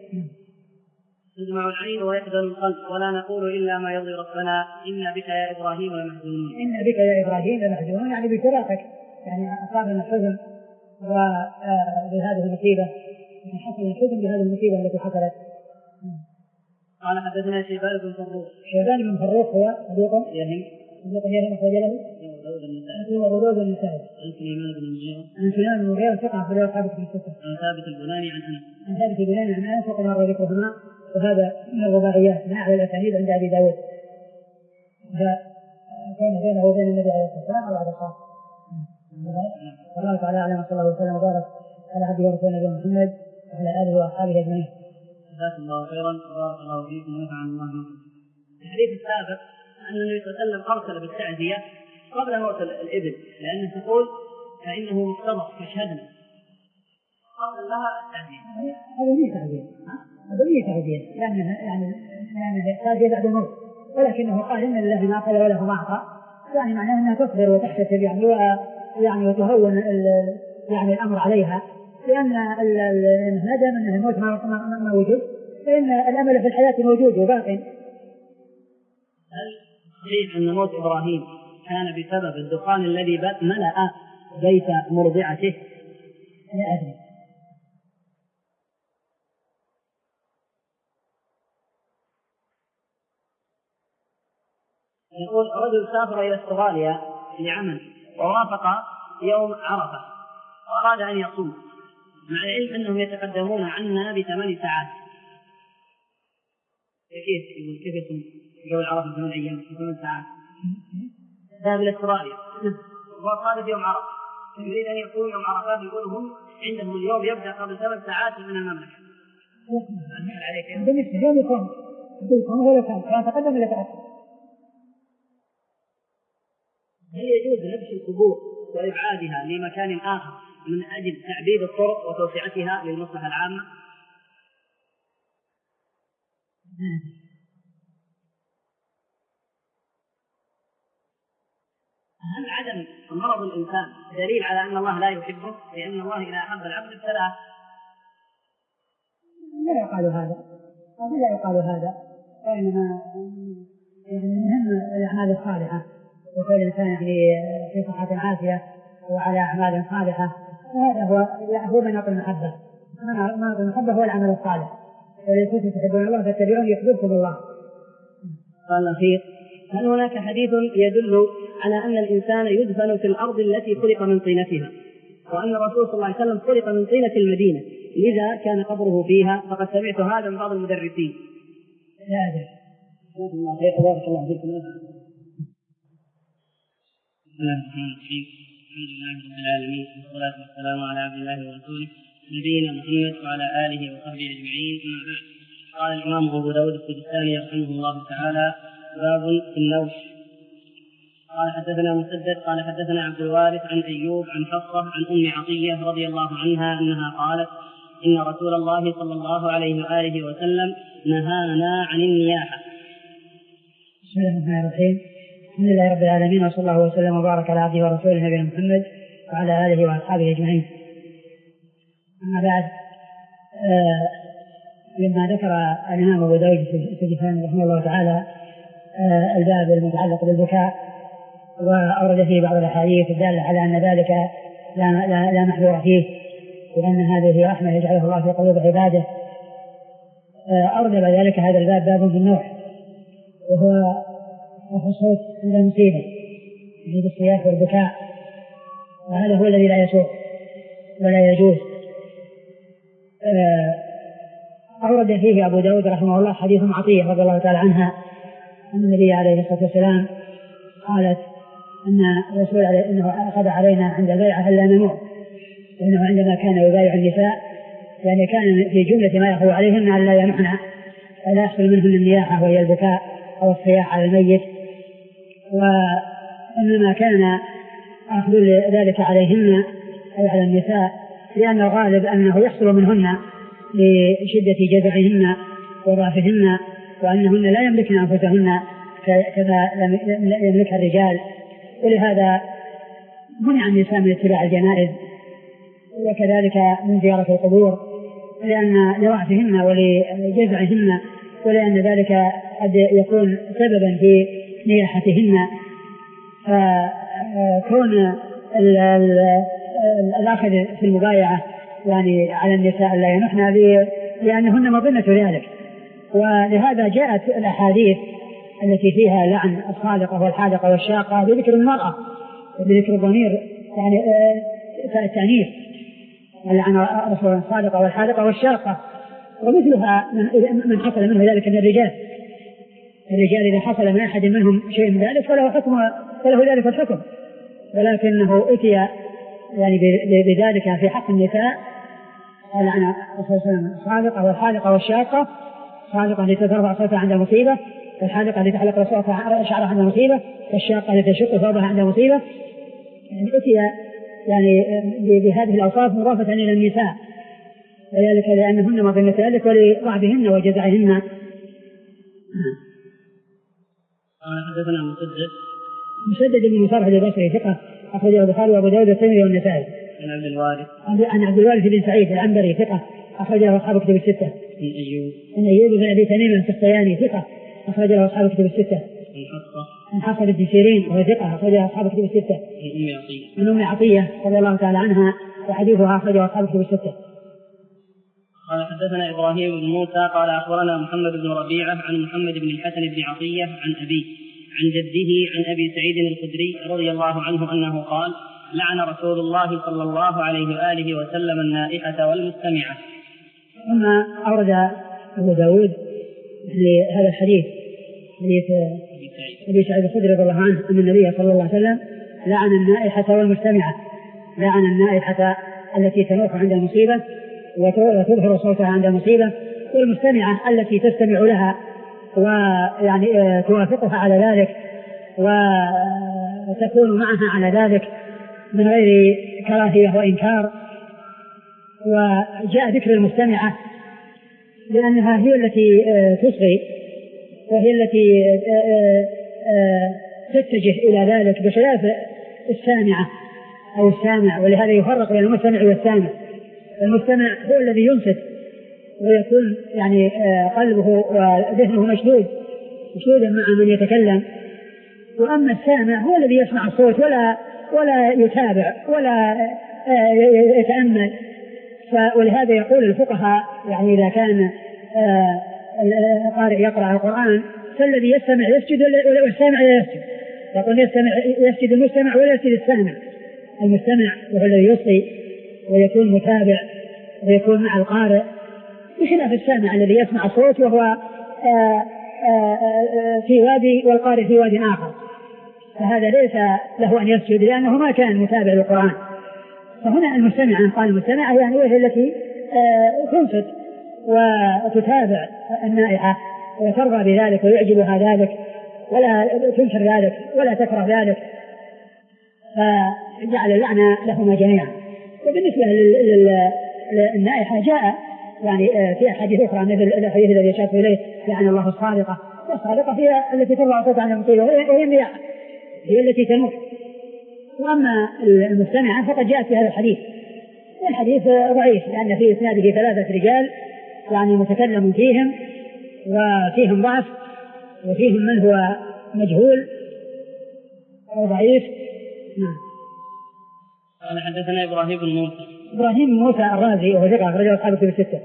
تدمع العين ويحزن القلب ولا نقول إلا ما يرضي ربنا إنا بك يا إبراهيم لمحزونون. إنا بك يا إبراهيم لمحزونون يعني بفراقك، يعني أصابنا الحزن بهذه المصيبة، حصل الحزن بهذه المصيبة التي حصلت. قال حدثنا شيبان بن فروخ. شيبان بن فروخ هو صدوق يهم صدوق يهم أخرج له داود النسائي. في أبو داود النسائي. عن سليمان بن المغيرة. عن سليمان بن المغيرة ثقة أخرجه أصحاب الكتب الستة. عن ثابت البناني عن أنس. عن ثابت البناني عن أنس وقد مر ذكرهما، وهذا من الرباعيات من أعلى الأسانيد عند أبي داود. كان بينه وبين النبي عليه الصلاة والسلام على هذا الخاص. الله تعالى أعلم، صلى الله عليه وسلم وبارك على عبده ورسوله نبينا محمد وعلى آله وأصحابه أجمعين. جزاكم الله خيرا وبارك الله فيكم ونفع الله بكم. الحديث السابق أن النبي صلى الله عليه وسلم أرسل بالتعزية قبل موت الإبل، لأنه تقول فإنه مفترض كشهدنا قبل لها التعزية. هذا ليه تعزية؟ هذا ليه تعزية؟ لأنه يعني يعني تعزية بعد الموت، ولكنه قال إن لله ما أخذ وله ما أعطى، يعني معناه أنها تصبر وتحتسب يعني يعني وتهون يعني الأمر عليها، لأن ما دام أن الموت ما ما وجد فإن الأمل في الحياة موجود وباقٍ. هل صحيح أن موت إبراهيم كان بسبب الدخان الذي ملأ بيت مرضعته؟ لا أدري. يقول رجل سافر إلى استراليا لعمل ووافق يوم عرفة وأراد أن يصوم، مع العلم أنهم يتقدمون عنا بثمان ساعات، كيف يقول كيف يصوم يوم عرفة ثمان أيام ثمان ساعات؟ ذهب إلى استراليا وصادف يوم عرفة، يريد أن يصوم يوم عرفة، يقول هم عندهم اليوم يبدأ قبل ثمان ساعات من المملكة. بالنسبة يوم يكون يكون هو كان كان تقدم إلى تأخر. هل يجوز نبش القبور وإبعادها لمكان آخر من أجل تعبيد الطرق وتوسعتها للمصلحة العامة؟ هل عدم مرض الإنسان دليل على أن الله لا يحبه، لأن الله إذا أحب العبد ابتلاه؟ لا يقال هذا، هذا لا يقال هذا، وإنما يعني المهم الأعمال الصالحة، وكل إنسان يعني في صحة عافية وعلى أعمال صالحة، وهذا هو هو مناط المحبة. مناط المحبة هو العمل الصالح، ولو كنتم تحبون الله فاتبعوني يحببكم الله. قال الأخير: هل هناك حديث يدل على أن الإنسان يدفن في الأرض التي خلق من طينتها، وأن الرسول صلى الله عليه وسلم خلق من طينة المدينة لذا كان قبره فيها؟ فقد سمعت هذا من بعض المدرسين. لا أدري. جزاكم الله خير وبارك الله فيكم. بسم الله الرحمن الرحيم. الحمد لله رب العالمين، والصلاة والسلام على عبد الله ورسوله نبينا محمد وعلى آله وصحبه أجمعين. أما بعد، قال الإمام أبو داود السجستاني رحمه الله تعالى: باب في النوش. قال حدثنا مسدد قال حدثنا عبد الوارث عن أيوب عن حفصة عن أم عطية رضي الله عنها أنها قالت: إن رسول الله صلى الله عليه وآله وسلم نهانا عن النياحة. بسم الله الرحمن الرحيم. الحمد لله رب العالمين، وصلى الله وسلم وبارك على عبده ورسوله نبينا محمد وعلى آله وأصحابه أجمعين. أما بعد، آه لما ذكر الإمام أبو داود السجستاني رحمه الله تعالى آه الباب المتعلق بالبكاء، وأورد فيه بعض الأحاديث الدالة على أن ذلك لا, لا, لا محذور فيه، وأن هذه رحمة يجعله الله في قلوب عباده. آه أورد بعد ذلك هذا الباب باب في النوح، وهو رفع الصوت عند المصيبة عند الصياح والبكاء، وهذا هو الذي لا يسوق ولا يجوز. أورد فيه أبو داود رحمه الله حديث عطية رضي الله تعالى عنها أن النبي عليه الصلاة والسلام قالت أن الرسول عليه أنه أخذ علينا عند البيعة ألا نموت، لأنه عندما كان يبايع النساء يعني كان في جملة ما يخوف عليهن أن لا ينحن فلا يحصل منهن النياحة وهي البكاء أو الصياح على الميت، وإنما كان أخذ ذلك عليهن أي على النساء لأن الغالب أنه يحصل منهن لشدة جزعهن وضعفهن، وأنهن لا يملكن أنفسهن كما يملكها الرجال، ولهذا منع النساء من اتباع الجنائز وكذلك من زيارة القبور، لأن لضعفهن ولجزعهن، ولأن ذلك قد يكون سببا في نياحتهن. فكون الأخذ في المبايعة يعني على النساء لا ينحن لأنهن مظنة ذلك، ولهذا جاءت الأحاديث التي فيها لعن الخالقة والحالقة والشاقة بذكر المرأة، بذكر الضمير يعني التأنيث لعن رسول الله الصادقة والحالقة والشاقة، ومثلها من حصل منه ذلك من الرجال. الرجال إذا حصل من أحد منهم شيء من ذلك فله حكم، فله ذلك الحكم، ولكنه أتي يعني بذلك في حق النساء لعن رسول الله الصادقة والحالقة والشاقة. الصادقة التي ترفع صوتها عند مصيبة، والحالقة التي تحلق صوتها شعرها عند مصيبة، والشاقة التي تشق ثوبها عند مصيبة. يعني أتي يعني بهذه الأوصاف مضافة إلى النساء، وذلك لأنهن مظنة ذلك ولضعفهن وجزعهن. قال حدثنا مسدد مسدد بن مصرح البصري ثقة أخرجه البخاري وأبو داود والترمذي والنسائي. عن عبد الوارث عن عبد الوارث بن سعيد العنبري ثقة أخرجه أصحاب كتب الستة. عن أيوب عن أيوب بن أبي تميم السختياني ثقة أخرجه أصحاب كتب الستة. عن حفصة عن حفصة بن سيرين وهو ثقة أخرجه أصحاب كتب الستة. عن أم عطية عن أم عطية رضي الله تعالى عنها وحديثها أخرجه أصحاب كتب الستة. قال حدثنا إبراهيم بن موسى قال أخبرنا محمد بن ربيعة عن محمد بن الحسن بن عطية عن أبيه عن جده عن أبي سعيد الخدري رضي الله عنه أنه قال: لعن رسول الله صلى الله عليه وآله وسلم النائحة والمستمعة. ثم أورد أبو داود لهذا الحديث حديث أبي سعيد الخدري رضي الله عنه أن النبي صلى الله عليه وسلم لعن النائحة والمستمعة. لعن النائحة التي تنوح عند المصيبة وتظهر صوتها عند المصيبة، والمستمعة التي تستمع لها ويعني توافقها على ذلك وتكون معها على ذلك من غير كراهية وإنكار. وجاء ذكر المستمعة لأنها هي التي تصغي وهي التي تتجه إلى ذلك بخلاف السامعة أو السامع، ولهذا يفرق بين المستمع والسامع. المستمع هو الذي ينصت ويكون يعني قلبه وذهنه مشدود مشدودا مع من يتكلم، وأما السامع هو الذي يسمع الصوت ولا ولا يتابع ولا يتأمل. ولهذا يقول الفقهاء يعني إذا كان القارئ يقرأ القرآن فالذي يستمع يسجد والسامع لا يسجد. يقول يستمع يسجد المستمع ولا يسجد السامع. المستمع هو الذي يصغي ويكون متابع ويكون مع القارئ، بخلاف السامع الذي يسمع الصوت وهو في وادي والقارئ في وادي آخر، فهذا ليس له أن يسجد لأنه ما كان متابع للقرآن. فهنا المستمع قال المستمع يعني وهي التي تنصت وتتابع النائحة وترضى بذلك ويعجبها ذلك ولا تنكر ذلك ولا تكره ذلك، فجعل اللعنة لهما جميعا. وبالنسبة للنائحة جاء يعني في أحاديث أخرى مثل الحديث الذي أشرت إليه لعن الله الصادقة، والصادقة هي التي ترفع صوتها عن المصيبة وهي النياحة هي التي تنوح. وأما المستمعة فقد جاءت في هذا الحديث، والحديث ضعيف لأن في إسناده ثلاثة رجال يعني متكلم فيهم وفيهم ضعف وفيهم من هو مجهول أو ضعيف. نعم. قال حدثنا إبراهيم بن موسى إبراهيم بن موسى الرازي وهو ثقة أخرجه أصحاب الكتب الستة.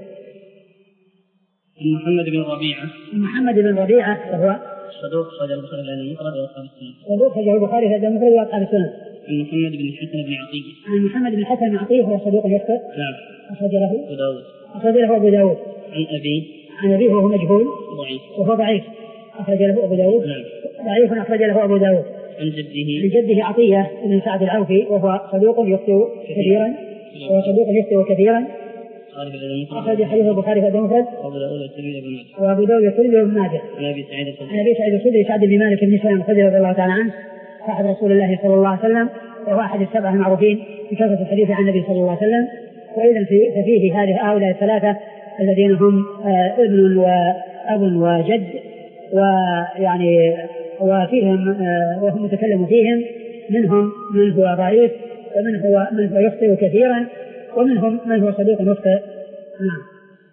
محمد بن ربيعة محمد بن ربيعة وهو صدوق أخرجه البخاري في المفرد وأصحاب السنن. صدوق أخرجه البخاري في المفرد وأصحاب السنن. عن محمد بن الحسن بن عطية عن محمد بن الحسن بن عطية وهو صدوق يخطئ. نعم. أخرج له أبو داود أخرج له أبو داود. عن أبي عن أبيه وهو مجهول ضعيف وهو ضعيف أخرج له أبو داود. نعم. ضعيف أخرج له أبو داود. عن جده عن جده عطية بن سعد العوفي وهو صدوق يخطئ كثيرا وهو صدوق يخطئ كثيرا أخرج حديث البخاري في المفرد وأبو داود والترمذي بن ماجه وأبو داود والترمذي بن ماجه. عن أبي سعيد الخدري عن أبي سعيد الخدري سعد بن مالك بن سلام الخدري رضي الله تعالى عنه صاحب رسول الله صلى الله عليه وسلم وهو أحد السبعة المعروفين بكثرة الحديث عن النبي صلى الله عليه وسلم. وإذا ففيه هذه هؤلاء الثلاثة الذين هم ابن وأب وجد ويعني وفيهم وهم متكلم فيهم منهم من هو ضعيف ومن هو من هو يخطئ كثيرا ومنهم من هو صديق يخطئ. نعم.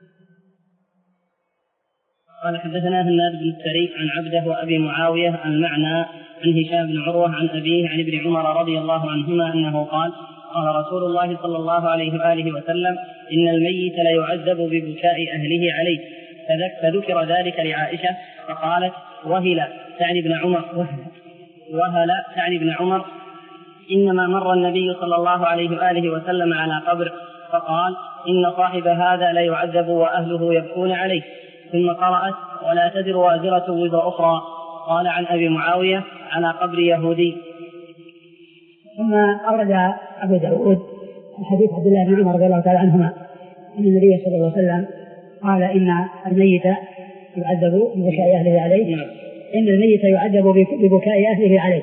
قال حدثنا هناد بن السري عن عبده وأبي معاوية المعنى عن هشام بن عروة عن أبيه عن ابن عمر رضي الله عنهما أنه قال: قال رسول الله صلى الله عليه وآله وسلم: إن الميت ليعذب ببكاء أهله عليه. فذكر ذلك لعائشة فقالت: وهل تعني ابن عمر وهل تعني ابن عمر إنما مر النبي صلى الله عليه وآله وسلم على قبر فقال إن صاحب هذا لا يعذب وأهله يبكون عليه، ثم قرأت ولا تزر وازرة وزر أخرى. قال عن أبي معاوية على قبر يهودي. ثم أورد أبو داود حديث عبد الله بن عمر رضي الله تعالى عنهما أن النبي صلى الله عليه وسلم قال إن الميت يعذب ببكاء أهله عليه، إن الميت يعذب ببكاء أهله عليه.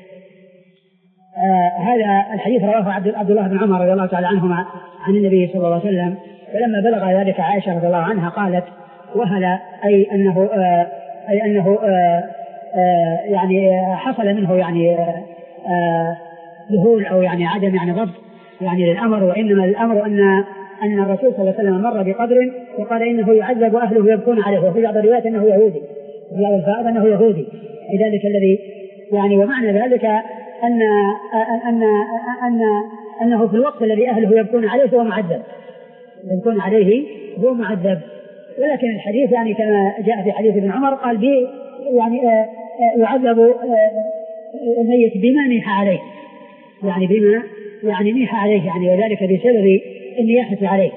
آه هذا الحديث رواه عبد الله بن عمر رضي الله تعالى عنهما عن النبي صلى الله عليه وسلم. فلما بلغ ذلك عائشة رضي الله عنها قالت وهل أي أنه آه أي أنه آه آه يعني حصل منه يعني آه ذهول أو يعني عدم يعني ضبط يعني للأمر، وإنما الأمر أن أن الرسول صلى الله عليه وسلم مر بقبر وقال إنه يعذب وأهله يبكون عليه، وفي بعض الروايات أنه يهودي، وفي بعض الفائدة أنه يهودي. لذلك الذي يعني ومعنى ذلك أن أن أن أنه في الوقت الذي أهله يبكون عليه هو معذب، يبكون عليه هو معذب. ولكن الحديث يعني كما جاء في حديث ابن عمر قال به يعني يعذب الميت بما نيح عليه، يعني بما يعني نيح عليه يعني وذلك بسبب النياحة عليه.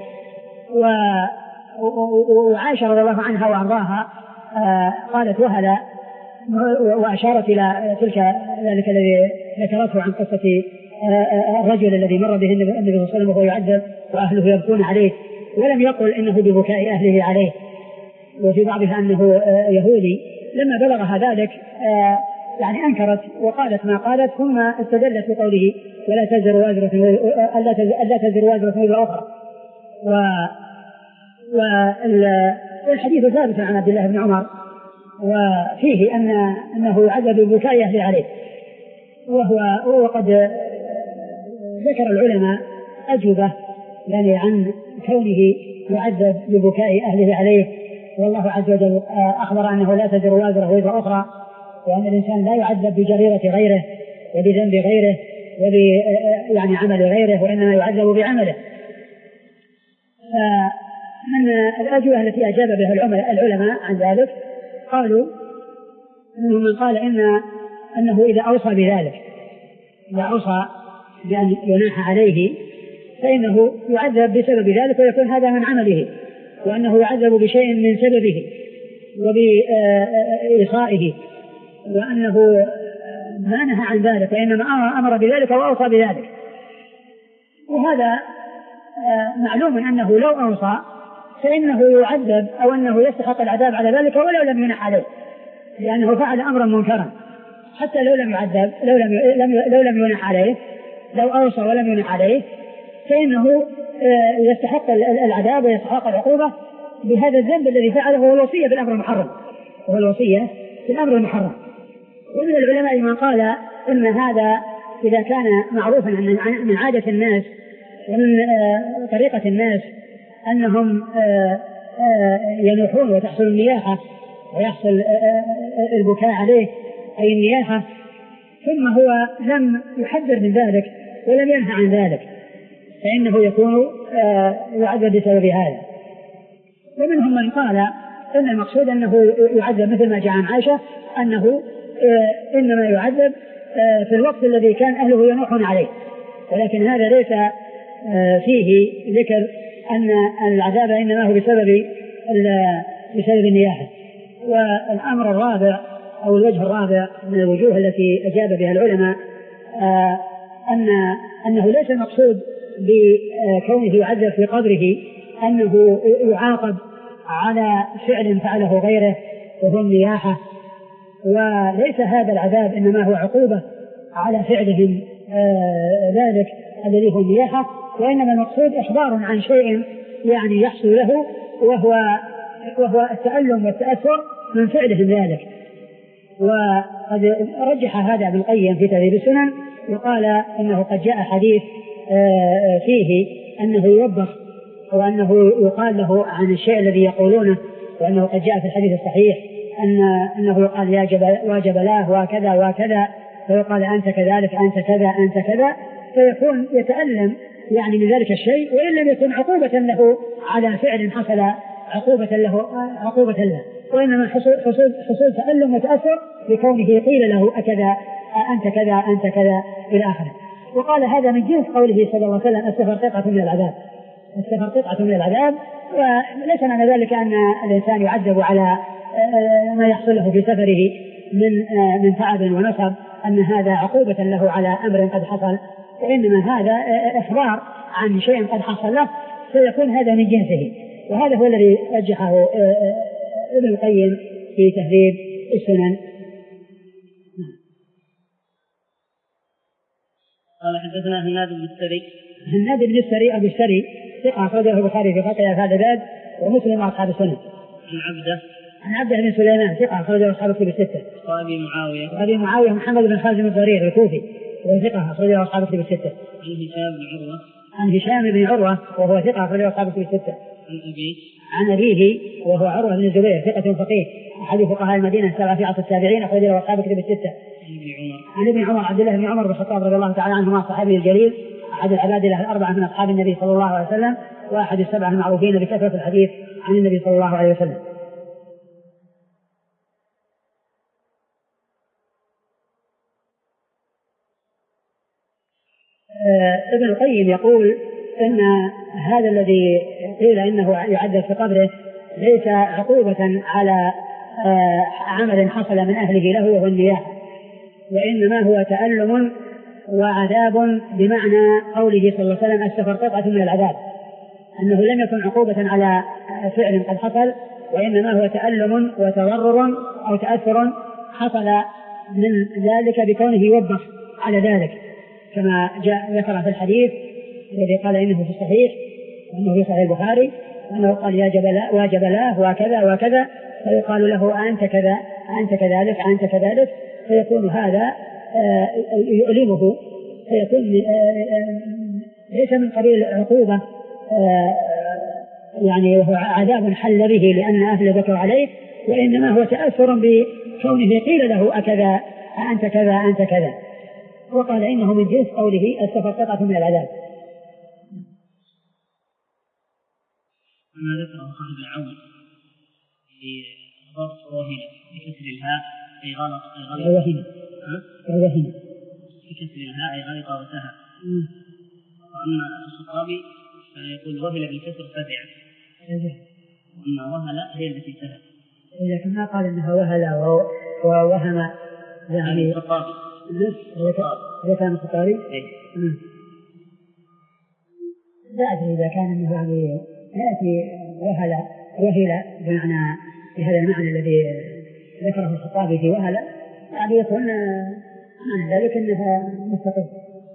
وعائشة رضي الله عنها وأرضاها قالت وهلا، وأشارت إلى تلك ذلك الذي ذكرته عن قصة الرجل الذي مر به النبي صلى الله عليه وسلم وهو يعذب وأهله يبكون عليه، ولم يقل إنه ببكاء أهله عليه، وفي بعضها أنه يهودي. لما بلغها ذلك يعني أنكرت وقالت ما قالت، ثم استدلت بقوله ولا تزر وازرة ألا تزر وازرة وزر أخرى. والحديث ثابت عن عبد الله بن عمر، وفيه أن أنه يعذب ببكاء أهله عليه. وهو وقد ذكر العلماء أجوبة يعني عن كونه يعذب ببكاء أهله عليه، والله عز وجل أخبر أنه لا تزر وازرة وزر أخرى، وأن الإنسان لا يعذب بجريرة غيره وبذنب غيره وب يعني عمل غيره، وإنما يعذب بعمله. فمن الأجوبة التي أجاب بها العلماء عن ذلك قالوا إنه من قال إن أنه إذا أوصى بذلك، إذا أوصى بأن يناح عليه فإنه يعذب بسبب ذلك ويكون هذا من عمله، وأنه يعذب بشيء من سببه وبإيصائه، وأنه ما نهى عن ذلك وإنما أمر بذلك وأوصى بذلك. وهذا معلوم أنه لو أوصى فإنه يعذب أو أنه يستحق العذاب على ذلك ولو لم ينح عليه، لأنه فعل أمرا منكرا. حتى لو لم يعذب لو لم لو لم ينح عليه، لو أوصى ولم ينح عليه فإنه يستحق العذاب ويستحق العقوبة بهذا الذنب الذي فعله، هو الوصية بالأمر المحرم، وهو الوصية بالأمر المحرم. ومن العلماء من قال إن هذا إذا كان معروفا من عادة الناس ومن طريقة الناس أنهم ينوحون وتحصل النياحة ويحصل البكاء عليه أي النياحة، ثم هو لم يحذر من ذلك ولم ينهى عن ذلك، فإنه يكون يعذب بسبب هذا. ومنهم من قال إن المقصود أنه يعذب مثل ما جاء عن عائشة أنه إنما يعذب في الوقت الذي كان أهله ينوحون عليه، ولكن هذا ليس فيه ذكر أن العذاب إنما هو بسبب بسبب النياحة. والأمر الرابع أو الوجه الرابع من الوجوه التي أجاب بها العلماء أن أنه ليس المقصود بكونه يعذب في قبره أنه يعاقب على فعل فعله غيره وهو النياحة، وليس هذا العذاب إنما هو عقوبة على فعلهم ذلك الذي هو النياحة، وإنما المقصود إخبار عن شيء يعني يحصل له وهو وهو التألم والتأثر من فعلهم ذلك. وقد رجح هذا ابن القيم في تهذيب السنن وقال إنه قد جاء حديث فيه أنه يوبخ وأنه يقال له عن الشيء الذي يقولونه، وأنه قد جاء في الحديث الصحيح أن أنه يقال يا جبل وجبلاه وكذا وكذا، فيقال أنت كذلك أنت كذا أنت كذا، فيكون يتألم يعني من ذلك الشيء، وإن لم يكن عقوبة له على فعل حصل عقوبة له عقوبة له وإنما حصول, حصول, حصول تألم وتأثر لكونه قيل له أكذا أنت كذا أنت كذا إلى آخره. وقال هذا من جنس قوله صلى الله عليه وسلم السفر قطعة من العذاب، السفر قطعة من العذاب. وليس معنى ذلك أن الإنسان يعذب على ما يحصل له في سفره من من تعب ونصب أن هذا عقوبة له على أمر قد حصل، وإنما هذا إخبار عن شيء قد حصل له فيكون هذا من جنسه. وهذا هو الذي رجحه ابن القيم في تهذيب السنن. قال حدثنا هناد بن السري. هناد بن السري أبو السري ثقة أخرجه البخاري في خلق أفعال العباد ومسلم وأصحاب السنن. عن عبده عن عبده بن سليمان ثقة أخرجه أصحاب الكتب الستة. وأبي معاوية وأبي معاوية محمد بن خازم الضرير الكوفي وثقة أخرجه أصحاب الكتب الستة. عن هشام بن عروة عن هشام بن عروة وهو ثقة أخرجه أصحاب الكتب الستة. عن أبي عن أبيه وهو عروة بن الزبير ثقة فقيه أحد فقهاء المدينة السبعة في عصر التابعين أخرجه أصحاب الكتب الستة. عن ابن عمر عبد الله بن عمر بن الخطاب رضي الله تعالى عنهما الصحابي الجليل أحد العبادلة الأربعة من أصحاب النبي صلى الله عليه وسلم وأحد السبعة المعروفين بكثرة الحديث عن النبي صلى الله عليه وسلم. ابن القيم يقول إن هذا الذي قيل إنه يعذب في قبره ليس عقوبة على عمل حصل من أهله له وهو النياحة، وإنما هو تألم وعذاب بمعنى قوله صلى الله عليه وسلم السفر قطعة من العذاب، أنه لم يكن عقوبة على فعل قد حصل، وإنما هو تألم وتضرر أو تأثر حصل من ذلك بكونه يوبخ على ذلك، كما جاء ذكر في الحديث الذي قال إنه في الصحيح وأنه في صحيح البخاري أنه قال يا جبل وجبلاه وكذا وكذا، فيقال له أنت كذا أنت كذلك أنت كذلك، فيكون هذا يؤلمه، فيكون ليس من قبيل عقوبة يعني وهو عذاب حل به لأن أهل ذكروا عليه، وإنما هو تأثر بكونه قيل له أكذا أنت كذا أنت كذا، وقال إنه من جنس قوله السفر قطعة من العذاب. ما ذكره صاحب العون في ضبط وهن بكسر الهاء أي غلط أي غلط وهن وهن بكسر الهاء أي غلط وسهى. وأما الخطابي فيقول وهل بالكسر فزع، وأما وهل هي التي سهى، لكن ما قال إنها وهل ووهم يعني الخطابي إذا كان الخطابي لا أدري إذا كان إنه يعني يأتي وهل وهل بمعنى بهذا المعنى الذي ذكره الخطابي في وهل، يعني يكون معنى ذلك أنها مستقيم.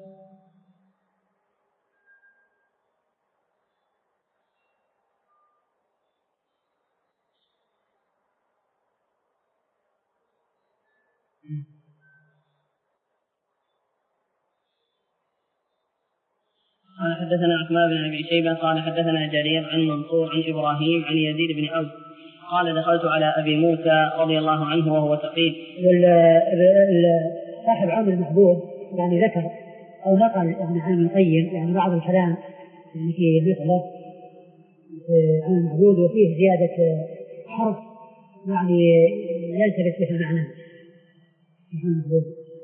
قال حدثنا عثمان بن ابي شيبه قال حدثنا جرير عن منصور عن ابراهيم عن يزيد بن عوف قال دخلت على ابي موسى رضي الله عنه وهو سقيم. صاحب عون المحبوب يعني ذكر او نقل يعني عن القيم يعني بعض الكلام يعني في مثله عن المحبوب وفيه زياده حرف يعني يلتبس به المعنى عن المحبوب.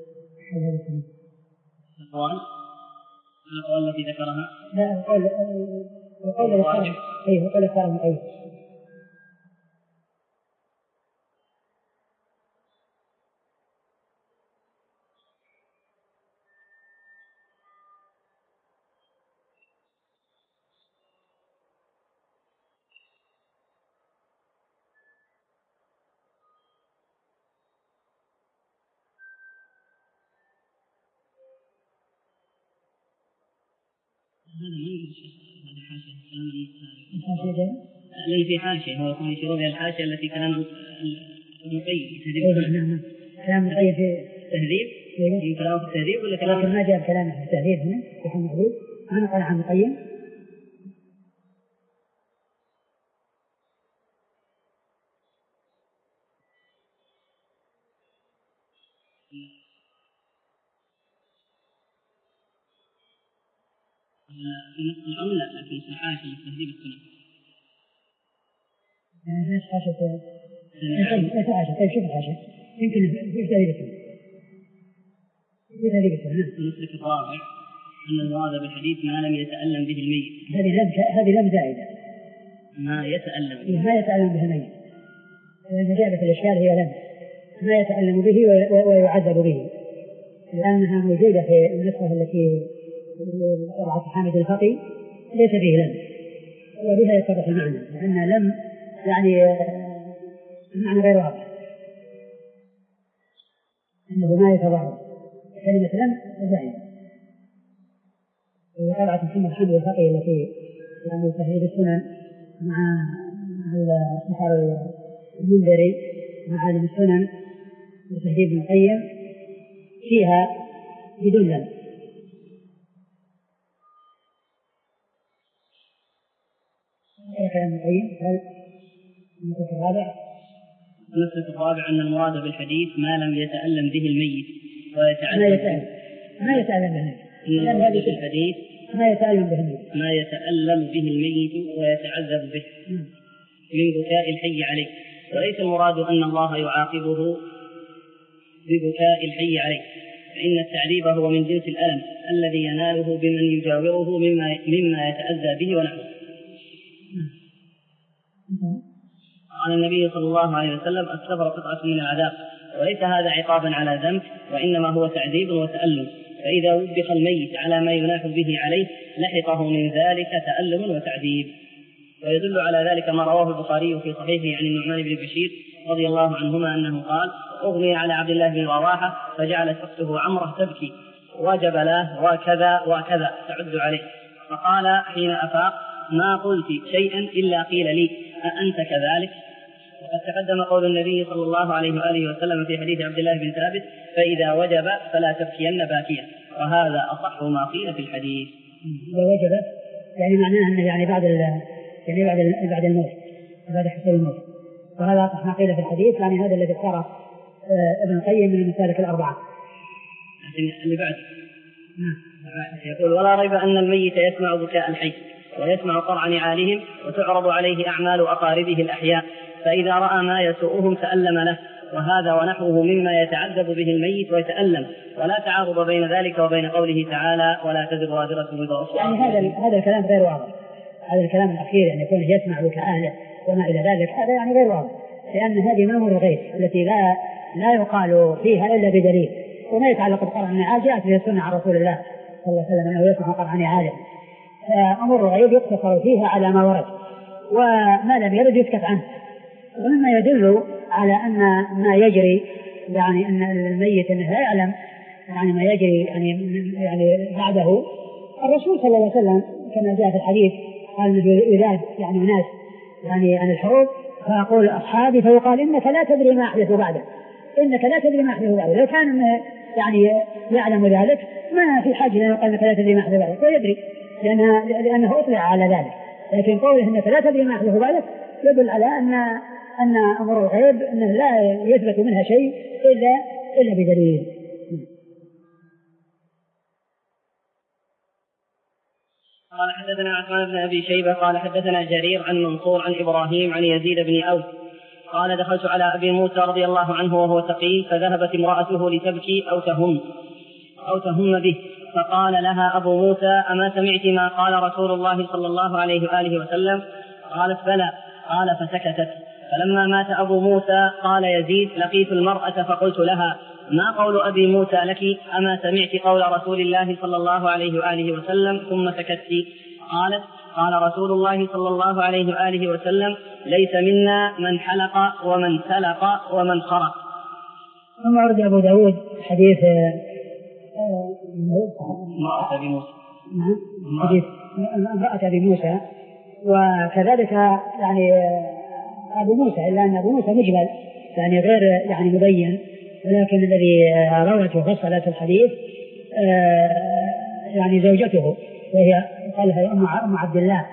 الأقوال الأقوال التي ذكرها لا القول القول الثاني أيه القول الثاني أيه الذي في حاشية هو يكون يشيرون إلى الحاشية التي كلام ابن القيم نعم كلام ابن القيم في التهذيب من كلام في التهذيب ولا كلام لكن ما جاء كلامه في التهذيب هنا في حال المحبوب أنا قال عن القيم في نفس العملة لكن في حاشية تهذيب السنة. يعني ليش حاشية؟ طيب ليش حاشية؟ طيب شوف الحاشية يمكن في تهذيب السنة. في تهذيب السنة. المسلك الرابع أن المراد بالحديث ما لم يتألم به الميت. هذه لم هذه لم زائدة. ما يتألم ما يتألم به الميت. الإجابة في الإشكال هي لم ما يتألم به ويعذب به، لأنها موجودة في النسخة التي طبعت حامد الفقي ليس فيه لم، وبها يتضح المعنى، لأن لم يعني المعنى غير واضح أنه ما يتضرر. كلمة لم زائدة. وطبعت محمد حامد الفقي التي يعني تهذيب السنن مع البحر المنذري مع عالم السنن وتهذيب ابن القيم فيها بدون لم. كلام ابن القيم هل النقطة الرابع؟ النقطة الرابع أن المراد بالحديث ما لم يتألم به الميت ويتعذب ما يتألم ما يتألم به الميت. الحديث ما يتألم به الميت ما يتألم به الميت ويتعذب به من بكاء الحي عليه، وليس المراد أن الله يعاقبه ببكاء الحي عليه، فإن التعذيب هو من جنس الألم الذي يناله بمن يجاوره مما, مما يتأذى به ونحوه. قال النبي صلى الله عليه وسلم: الصبر قطعة من العذاب، وليس هذا عقابا على ذنب، وإنما هو تعذيب وتألم، فإذا وبخ الميت على ما يناح به عليه لحقه من ذلك تألم وتعذيب. ويدل على ذلك ما رواه البخاري في صحيحه عن النعمان بن بشير رضي الله عنهما أنه قال: أغمي على عبد الله بن رواحة فجعلت أخته عمرة تبكي وجب له وكذا وكذا تعد عليه، فقال حين أفاق: ما قلت شيئا إلا قيل لي أأنت كذلك؟ وقد تقدم قول النبي صلى الله عليه وآله وسلم في حديث عبد الله بن ثابت: فإذا وجب فلا تبكين باكيا، وهذا أصح ما قيل في الحديث. إذا وجب يعني معناه أنه يعني بعد يعني بعد بعد الموت بعد حصول الموت، وهذا أصح ما قيل في الحديث، يعني هذا الذي اختاره ابن القيم من المسالك الأربعة. اللي بعد يقول: ولا ريب أن الميت يسمع بكاء الحي ويسمع قرع نعالهم وتعرض عليه أعمال أقاربه الأحياء، فإذا رأى ما يسوءهم تألم له، وهذا ونحوه مما يتعذب به الميت ويتألم، ولا تعارض بين ذلك وبين قوله تعالى: ولا تزر وازرة وزر أخرى. يعني هذا هذا الكلام غير واضح، هذا الكلام الأخير يعني يكون يسمع بكاء أهله وما إلى ذلك، هذا يعني غير واضح، لأن هذه من أمور الغيب التي لا لا يقال فيها إلا بدليل. وما يتعلق بقرع النعال جاءت به السنة عن رسول الله صلى الله عليه وسلم أنه يسمع قرع نعاله. أمور الغيب يقتصر فيها على ما ورد، وما لم يرد يسكت عنه. ومما يدل على أن ما يجري يعني أن الميت أنه لا يعلم يعني ما يجري يعني يعني بعده، الرسول صلى الله عليه وسلم كما جاء في الحديث قال أنه يذاد يعني الناس يعني عن الحروب، فيقول أصحابي فيقال: إنك لا تدري ما أحدث بعده، إنك لا تدري ما أحدث بعده. لو كان يعني يعلم ذلك ما في حاجة أن يقال إنك لا تدري ما أحدث بعده، ويدري لأنه, لأنه أطلع على ذلك، لكن قوله إنك لا تدري ما أحدث بعده يدل على أن أن أمر الغيب أنه لا يثبت منها شيء إلا إلا بدليل. قال: حدثنا عثمان بن أبي شيبة قال حدثنا جرير عن منصور عن إبراهيم عن يزيد بن أوس قال: دخلت على أبي موسى رضي الله عنه وهو تقي، فذهبت امرأته لتبكي أو تهم أو تهم به، فقال لها أبو موسى: أما سمعت ما قال رسول الله صلى الله عليه وآله وسلم؟ قالت: بلى. قال: فسكتت. فلما مات أبو موسى قال يزيد: لقيت المرأة فقلت لها: ما قول أبي موسى لك؟ أما سمعت قول رسول الله صلى الله عليه وآله وسلم ثم سكتت؟ قالت: قال رسول الله صلى الله عليه وآله وسلم: ليس منا من حلق ومن سلق ومن خرق. ثم ورد أبو داود حديث امرأة أبي موسى حديث امرأة أبي موسى، وكذلك يعني أبو موسى، إلا أن أبو موسى مجمل يعني غير يعني مبين، ولكن الذي روت وفصلت الحديث يعني زوجته وهي قالها أم عبد الله.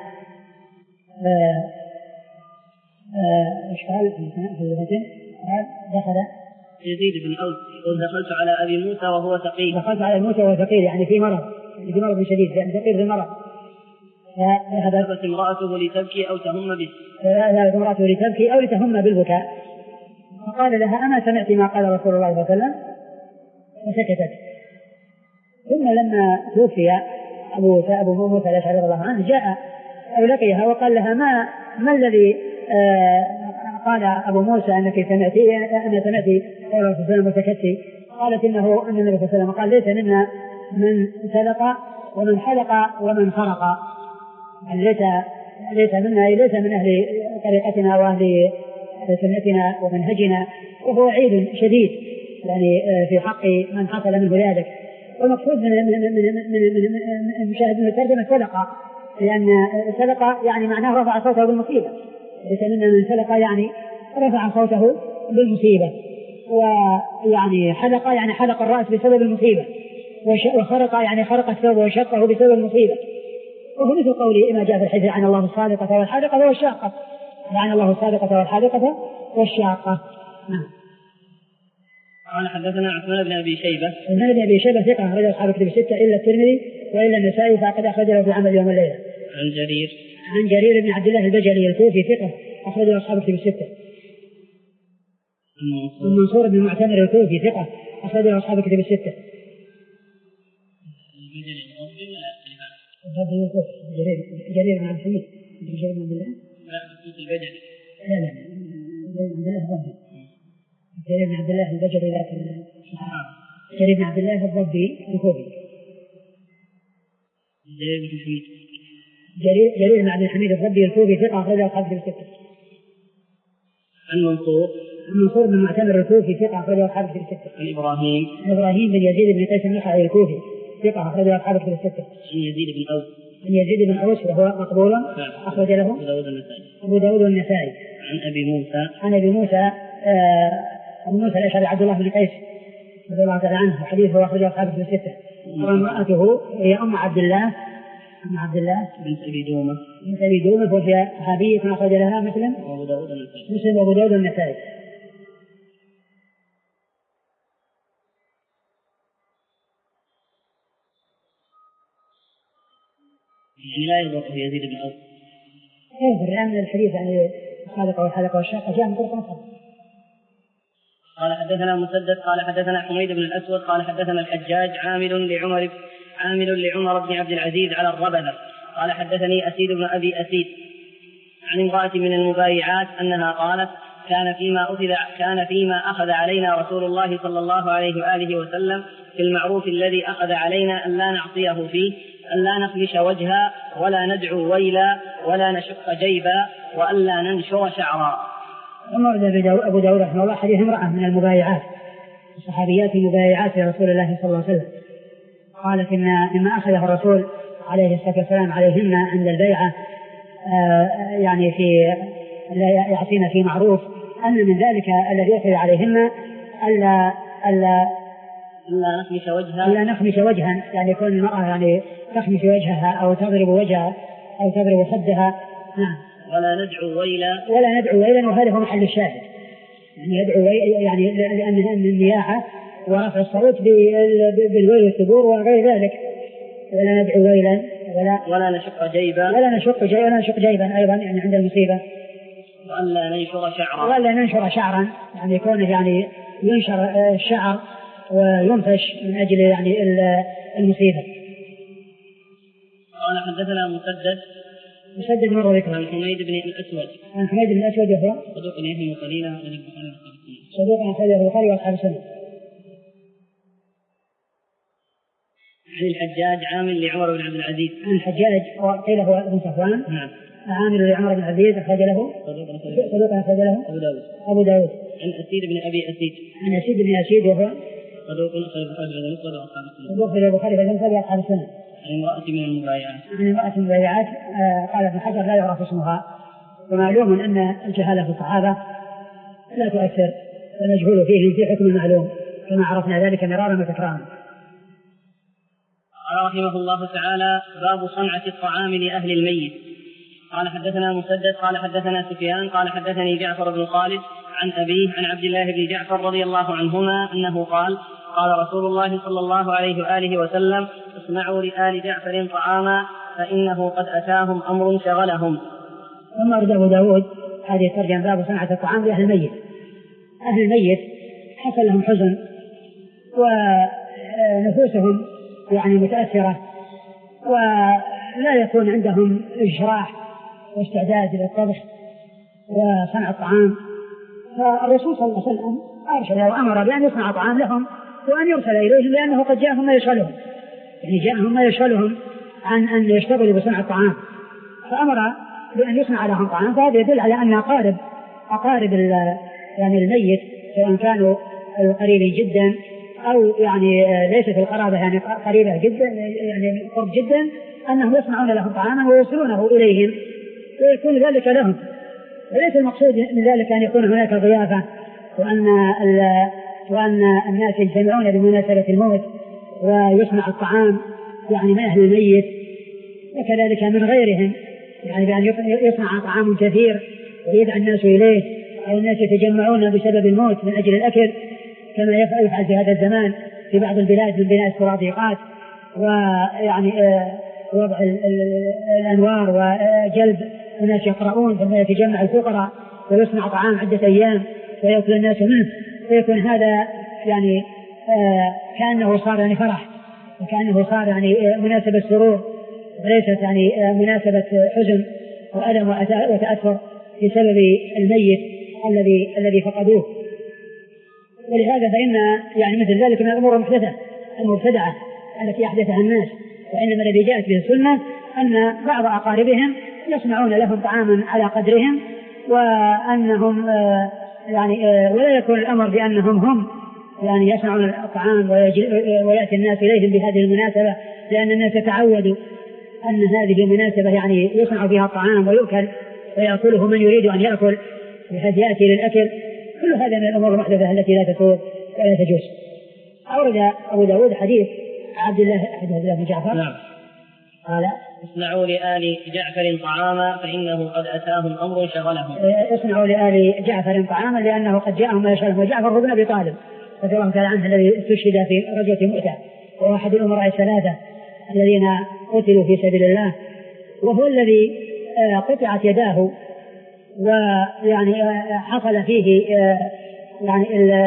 ايش قال في المتن؟ دخل يزيد بن أوس يقول: دخلت على أبي موسى وهو ثقيل. دخلت على موسى وهو ثقيل يعني في مرض، في مرض شديد، يعني ثقيل في المرض. فذهبت امرأته لتبكي أو تهم به. فذهبت امرأته لتبكي أو لتهم بالبكاء، فقال لها: أما سمعت ما قال رسول الله صلى الله عليه وسلم؟ فسكتت. ثم لما توفي أبو أبو موسى الأشعري رضي الله عنه جاء أو لقيها وقال لها ما ما الذي آه قال أبو موسى أنك سمعتي أنا سمعتي قول الرسول صلى الله عليه وسلم متكتي. قالت إنه أن النبي صلى الله عليه وسلم قال ليس منا من سلق ومن حلق ومن خرق، يعني ليس ليس منا ليس من أهل طريقتنا وأهل سنتنا ومنهجنا، وهو عيد شديد يعني في حق من حصل منه ذلك. والمقصود من من من من من المشاهد من الترجمة سلق، لأن سلق يعني معناه رفع صوته بالمصيبة، ليس منا من سلق يعني رفع صوته بالمصيبة، ويعني حلق يعني حلق الرأس بسبب المصيبة، وخرق يعني خرق الثوب وشقه بسبب المصيبة. وهو مثل قولي ما جاء في الحديث عن الله الصادقة والحادقة والشاقة، عن الله الصادقة والحادقة والشاقة. نعم. قال حدثنا عثمان بن ابي شيبه. عثمان بن ابي شيبه ثقه اخرج اصحاب الكتب السته الا الترمذي والا النسائي فقد اخرج له في عمل يوم الليله. عن جرير. عن جرير بن عبد الله البجلي الكوفي ثقه اخرج له اصحاب الكتب السته. المنصور بن المعتمر الكوفي ثقه اخرج له اصحاب الكتب السته. البجلي الضبي ولا الضبي الكوفي جرير جرير بن عبد الحميد جرير بن عبد الله. لا البجلي. لا لا جرير بن عبد الله الضبي. جرير بن عبد الله البجلي لكن جرير بن عبد الله الضبي الكوفي. جرير بن حميد. جرير جرير بن عبد الحميد الضبي الكوفي ثقة أخرج له أصحاب الكتب الستة. عن منصور. منصور بن المعتمر الكوفي ثقة أخرج له أصحاب الكتب الستة. عن إبراهيم. إبراهيم بن يزيد بن قيس النخعي الكوفي ثقة أخرج له أصحاب الكتب الستة. عن يزيد بن أوس. عن يزيد بن أوس وهو مقبول أخرج له أبو داود النسائي. أبو داود النسائي. عن أبي موسى. عن أبي موسى آه أبو موسى الأشعري عبد الله بن قيس رضي الله تعالى عنه وحديثه أخرجه أصحاب الكتب الستة. وامرأته هي أم عبد الله أم عبد الله بنت أبي دومة. بنت أبي دومة وهي صحابية أخرج لها مسلم وأبو داود النسائي. مسلم وأبو داود النسائي. يعني لا يضر في يزيد بن أوس. كيف لأن الحديث عن الخالقة والحلقة والشاقة جاء من طرق أخرى. قال حدثنا مسدد قال حدثنا حميد بن الأسود قال حدثنا الحجاج عامل لعمر عامل لعمر بن عبد العزيز على الربذة قال حدثني أسيد بن أبي أسيد عن امرأة من المبايعات أنها قالت كان فيما أخذ كان فيما أخذ علينا رسول الله صلى الله عليه وآله وسلم في المعروف الذي أخذ علينا أن لا نعصيه فيه أن لا نخمش وجها ولا ندعو ويلا ولا نشق جيبا وألا ننشر شعرا. ورد أبو داود رحمه الله حديث امرأة من المبايعات الصحابيات المبايعات لرسول الله صلى الله عليه وسلم قالت إن مما أخذه الرسول عليه الصلاة والسلام عليهن عند البيعة يعني في يعطينا في معروف أن من ذلك الذي أخذ عليهن ألا ألا لا نخمش وجها لا نخمش وجها يعني يكون المرأة يعني تخمش وجهها أو تضرب وجهها أو تضرب خدها. نعم. ولا ندعو ويلا ولا ندعو ويلا وهذا هو محل الشاهد يعني يدعو يعني لأن النياحة ورفع الصوت بالويل والثبور وغير ذلك. ولا ندعو ويلا ولا ولا نشق جيبا ولا نشق جيبا ولا نشق جيبا أيضا يعني عند المصيبة. وألا ننشر شعرا ولا ننشر شعرا يعني يكون يعني ينشر الشعر وينفش من أجل يعني المصيبة. قال حدثنا مسدد مسدد مرة ذكر عن حميد بن الأسود عن حميد بن الأسود وهو صدوق يهم قليلا صدوق أخرجه البخاري وأصحاب السنة. عن الحجاج عامل لعمر بن عبد العزيز عن الحجاج وقيل هو ابن صفوان. نعم. عامل لعمر بن عبد العزيز أخرج له صدوق أخرج له أبو داود أبو داود. عن أسيد بن أبي أسيد عن أسيد بن أسيد وهو صدوق أخرج البخاري وأصحاب السنة. صدوق البخاري وأصحاب السنة. عن امرأة من المبايعات عن امرأة من المبايعات قال ابن حجر لا يعرف اسمها ومعلوم أن الجهالة في الصحابة لا تؤثر فنجهل فيهم في حكم المعلوم كما عرفنا ذلك مرارا وتكرارا. قال رحمه الله تعالى باب صنعة الطعام لأهل الميت. قال حدثنا مسدد قال حدثنا سفيان قال حدثني جعفر بن خالد عن أبيه عن عبد الله بن جعفر رضي الله عنهما أنه قال قال رسول الله صلى الله عليه وآله وسلم اصنعوا لآل جعفر طعاما فإنه قد أتاهم أمر شغلهم. ثم أرد أبو داود هذه الترجمة باب صنعة الطعام لأهل الميت. أهل الميت حصل لهم حزن ونفوسهم يعني متأثرة ولا يكون عندهم إجراح واستعداد للطبخ وصنع الطعام. فالرسول صلى الله عليه وسلم أرشد وأمر بأن يصنع طعام لهم وأن يرسل إليهم، لأنه قد جاءهم ما يشغلهم، يعني جاءهم ما يشغلهم عن أن يشتغلوا بصنع الطعام، فأمر بأن يصنع لهم طعام. فهذا يدل على أن أقارب أقارب يعني الميت سواء كانوا قريبين جدا أو يعني ليست القرابة يعني قريبة جدا يعني قرب جدا، أنهم يصنعون لهم طعاما ويوصلونه إليهم ويكون ذلك لهم. وليس المقصود من ذلك أن يكون هناك ضيافة وأن وأن الناس يجتمعون بمناسبة الموت ويصنع الطعام يعني من أهل الميت، وكذلك من غيرهم، يعني بأن يصنع طعام كثير ويدعى الناس إليه، أو الناس يتجمعون بسبب الموت من أجل الأكل كما يفعل في هذا الزمان في بعض البلاد من بناء السرادقات ويعني وضع الأنوار وجلب الناس يقرؤون، ثم يتجمع الفقراء ويصنع طعام عدة أيام ويأكل الناس منه، فيكون هذا يعني كأنه صار يعني فرح وكأنه صار يعني مناسبة سرور وليست يعني مناسبة حزن وألم وتأثر بسبب الميت الذي الذي فقدوه. ولهذا فإن يعني مثل ذلك من الأمور المحدثة المبتدعة التي أحدثها الناس، وإنما الذي جاءت به السنة أن بعض أقاربهم يصنعون لهم طعاما على قدرهم، وأنهم يعني ولا يكون الأمر بأنهم هم يعني يصنعون الطعام ويأتي الناس إليهم بهذه المناسبة، لأن الناس تعودوا أن هذه المناسبة يعني يصنع فيها الطعام ويؤكل ويأكله من يريد أن يأكل بحيث يأتي للأكل. كل هذا من الأمور المحدثة التي لا تسوء ولا تجوز. أورد أبو داود حديث عبد الله بن جعفر نعم. قال اصنعوا لآل جعفر طعاما فإنه قد أتاهم أمر شغلهم. اصنعوا لآل جعفر طعاما لأنه قد جاءهم ما يشغلهم. وجعفر بن أبي طالب رضي الله تعالى عنه الذي استشهد في غزوة مؤتة، وهو أحد الأمراء الثلاثة الذين قتلوا في سبيل الله، وهو الذي قطعت يداه ويعني حصل فيه يعني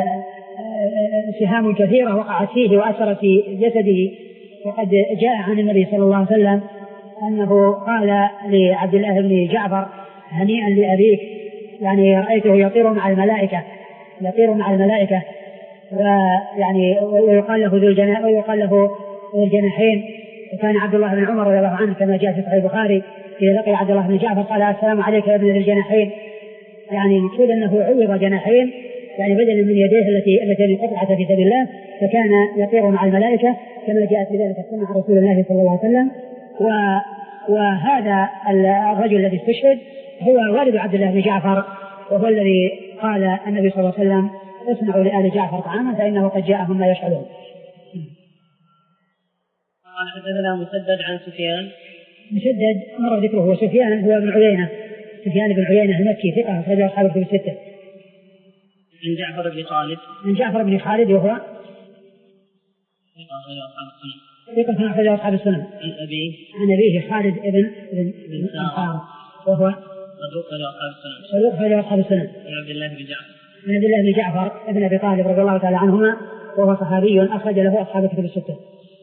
سهام كثيرة وقعت فيه وأثرت في جسده. وقد جاء عن النبي صلى الله عليه وسلم أنه قال لعبد الله بن جعفر هنيئا لأبيك، يعني رأيته يطير مع الملائكة يطير مع الملائكة ويعني ويقال له ذو الجناح ويقال له ذو الجناحين. وكان عبد الله بن عمر رضي الله عنه كما جاء في صحيح البخاري إذا لقي عبد الله بن جعفر قال السلام عليك يا ابن ذي الجناحين، يعني المقصود أنه عوض جناحين يعني بدلا من يديه التي التي قطعت في سبيل الله، فكان يطير مع الملائكة كما جاءت بذلك السنة عن رسول الله صلى الله عليه وسلم. وهذا الرجل الذي استشهد هو والد عبد الله بن جعفر، وهو الذي قال النبي صلى الله عليه وسلم اصنعوا لآل جعفر طعاما فإنه قد جاءهم ما يشغلهم. قال حدثنا مسدد عن سفيان. مسدد مر ذكره، وسفيان هو ابن عيينة سفيان بن عيينة المكي ثقة أخرج أصحاب الكتب الستة. عن جعفر بن خالد عن جعفر بن خالد وهو ثقة أخرج أصحاب السنن. عن أبيه عن أبيه خالد ابن ابن سارة وهو صدوق أخرج أصحاب السنن. عن عبد الله بن جعفر عن عبد الله بن جعفر ابن أبي طالب رضي الله تعالى عنهما، وهو صحابي أخرج له أصحاب الكتب الستة.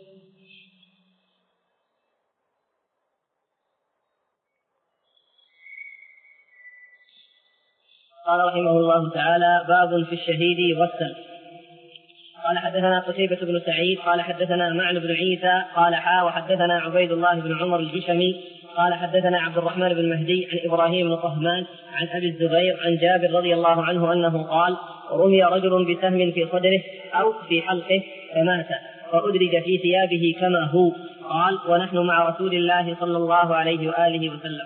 قال رحمه الله تعالى باب في الشهيد يغسل. قال حدثنا قتيبة بن سعيد قال حدثنا معن بن عيسى قال حا وحدثنا عبيد الله بن عمر الجشمي قال حدثنا عبد الرحمن بن مهدي عن إبراهيم بن طهمان عن أبي الزبير عن جابر رضي الله عنه أنه قال رمي رجل بسهم في صدره أو في حلقه فمات فأدرج في ثيابه كما هو. قال ونحن مع رسول الله صلى الله عليه وآله وسلم.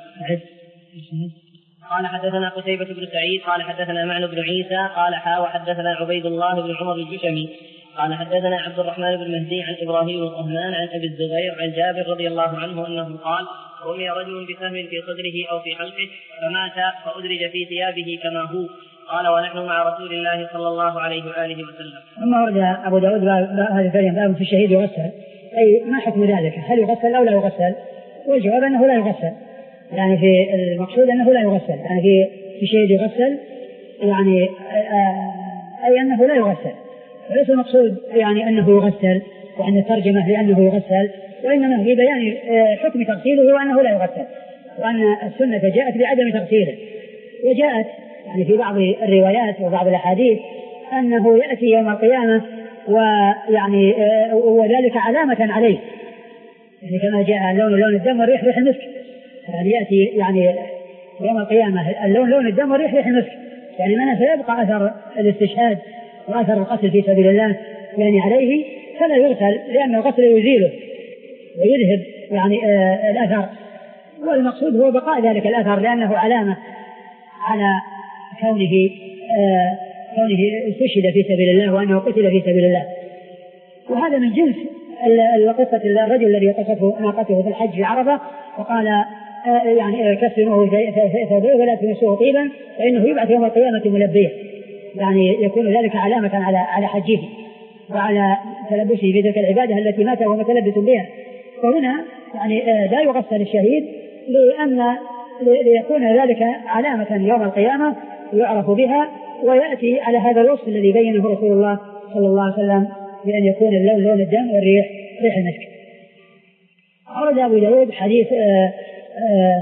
قال حدثنا قتيبة بن سعيد قال حدثنا معن بن عيسى قال حا وحدثنا عبيد الله بن عمر الجشمي قال حدثنا عبد الرحمن بن مهدي عن إبراهيم بن طهمان عن أبي الزبير عن جابر رضي الله عنه أنه قال رمي رجل بسهم في صدره أو في حلقه فمات فأدرج في ثيابه كما هو. قال ونحن مع رسول الله صلى الله عليه وآله وسلم. ثم ورد أبو داود هذا الكلام باب في الشهيد يغسل، أي ما حكم ذلك؟ هل يغسل أو لا يغسل؟ والجواب أنه لا يغسل، يعني في المقصود أنه لا يغسل، يعني في في شيء يغسل يعني أي أنه لا يغسل، وليس المقصود يعني أنه يغسل وأن الترجمة لأنه يغسل، وإنما في بيان حكم تغسيله وأنه لا يغسل، وأن السنة جاءت بعدم تغسيله. وجاءت يعني في بعض الروايات وبعض الأحاديث أنه يأتي يوم القيامة ويعني وذلك علامة عليه، يعني كما جاء اللون لون الدم والريح ريح المسك، يعني يأتي يعني يوم القيامة اللون لون الدم والريح ريح المسك، يعني من سيبقى أثر الاستشهاد وأثر القتل في سبيل الله يعني عليه فلا يغسل، لأن الغسل يزيله ويذهب يعني آه الأثر، والمقصود هو بقاء ذلك الأثر لأنه علامة على كونه آه كونه استشهد في سبيل الله وأنه قتل في سبيل الله. وهذا من جنس قصة الرجل الذي قصته ناقته في الحج في عرفة وقال آه يعني كسروه ثوبه ولا تمسوه طيبا فإنه يبعث يوم القيامة ملبيا، يعني يكون ذلك علامة على على حجه وعلى تلبسه في تلك العبادة التي مات وهو متلبس بها. وهنا يعني لا يغسل الشهيد لأن ليكون ذلك علامة يوم القيامة يعرف بها، ويأتي على هذا الوصف الذي بينه رسول الله صلى الله عليه وسلم بأن يكون اللون لون الدم والريح ريح المسك. أورد أبو داود حديث آآ آآ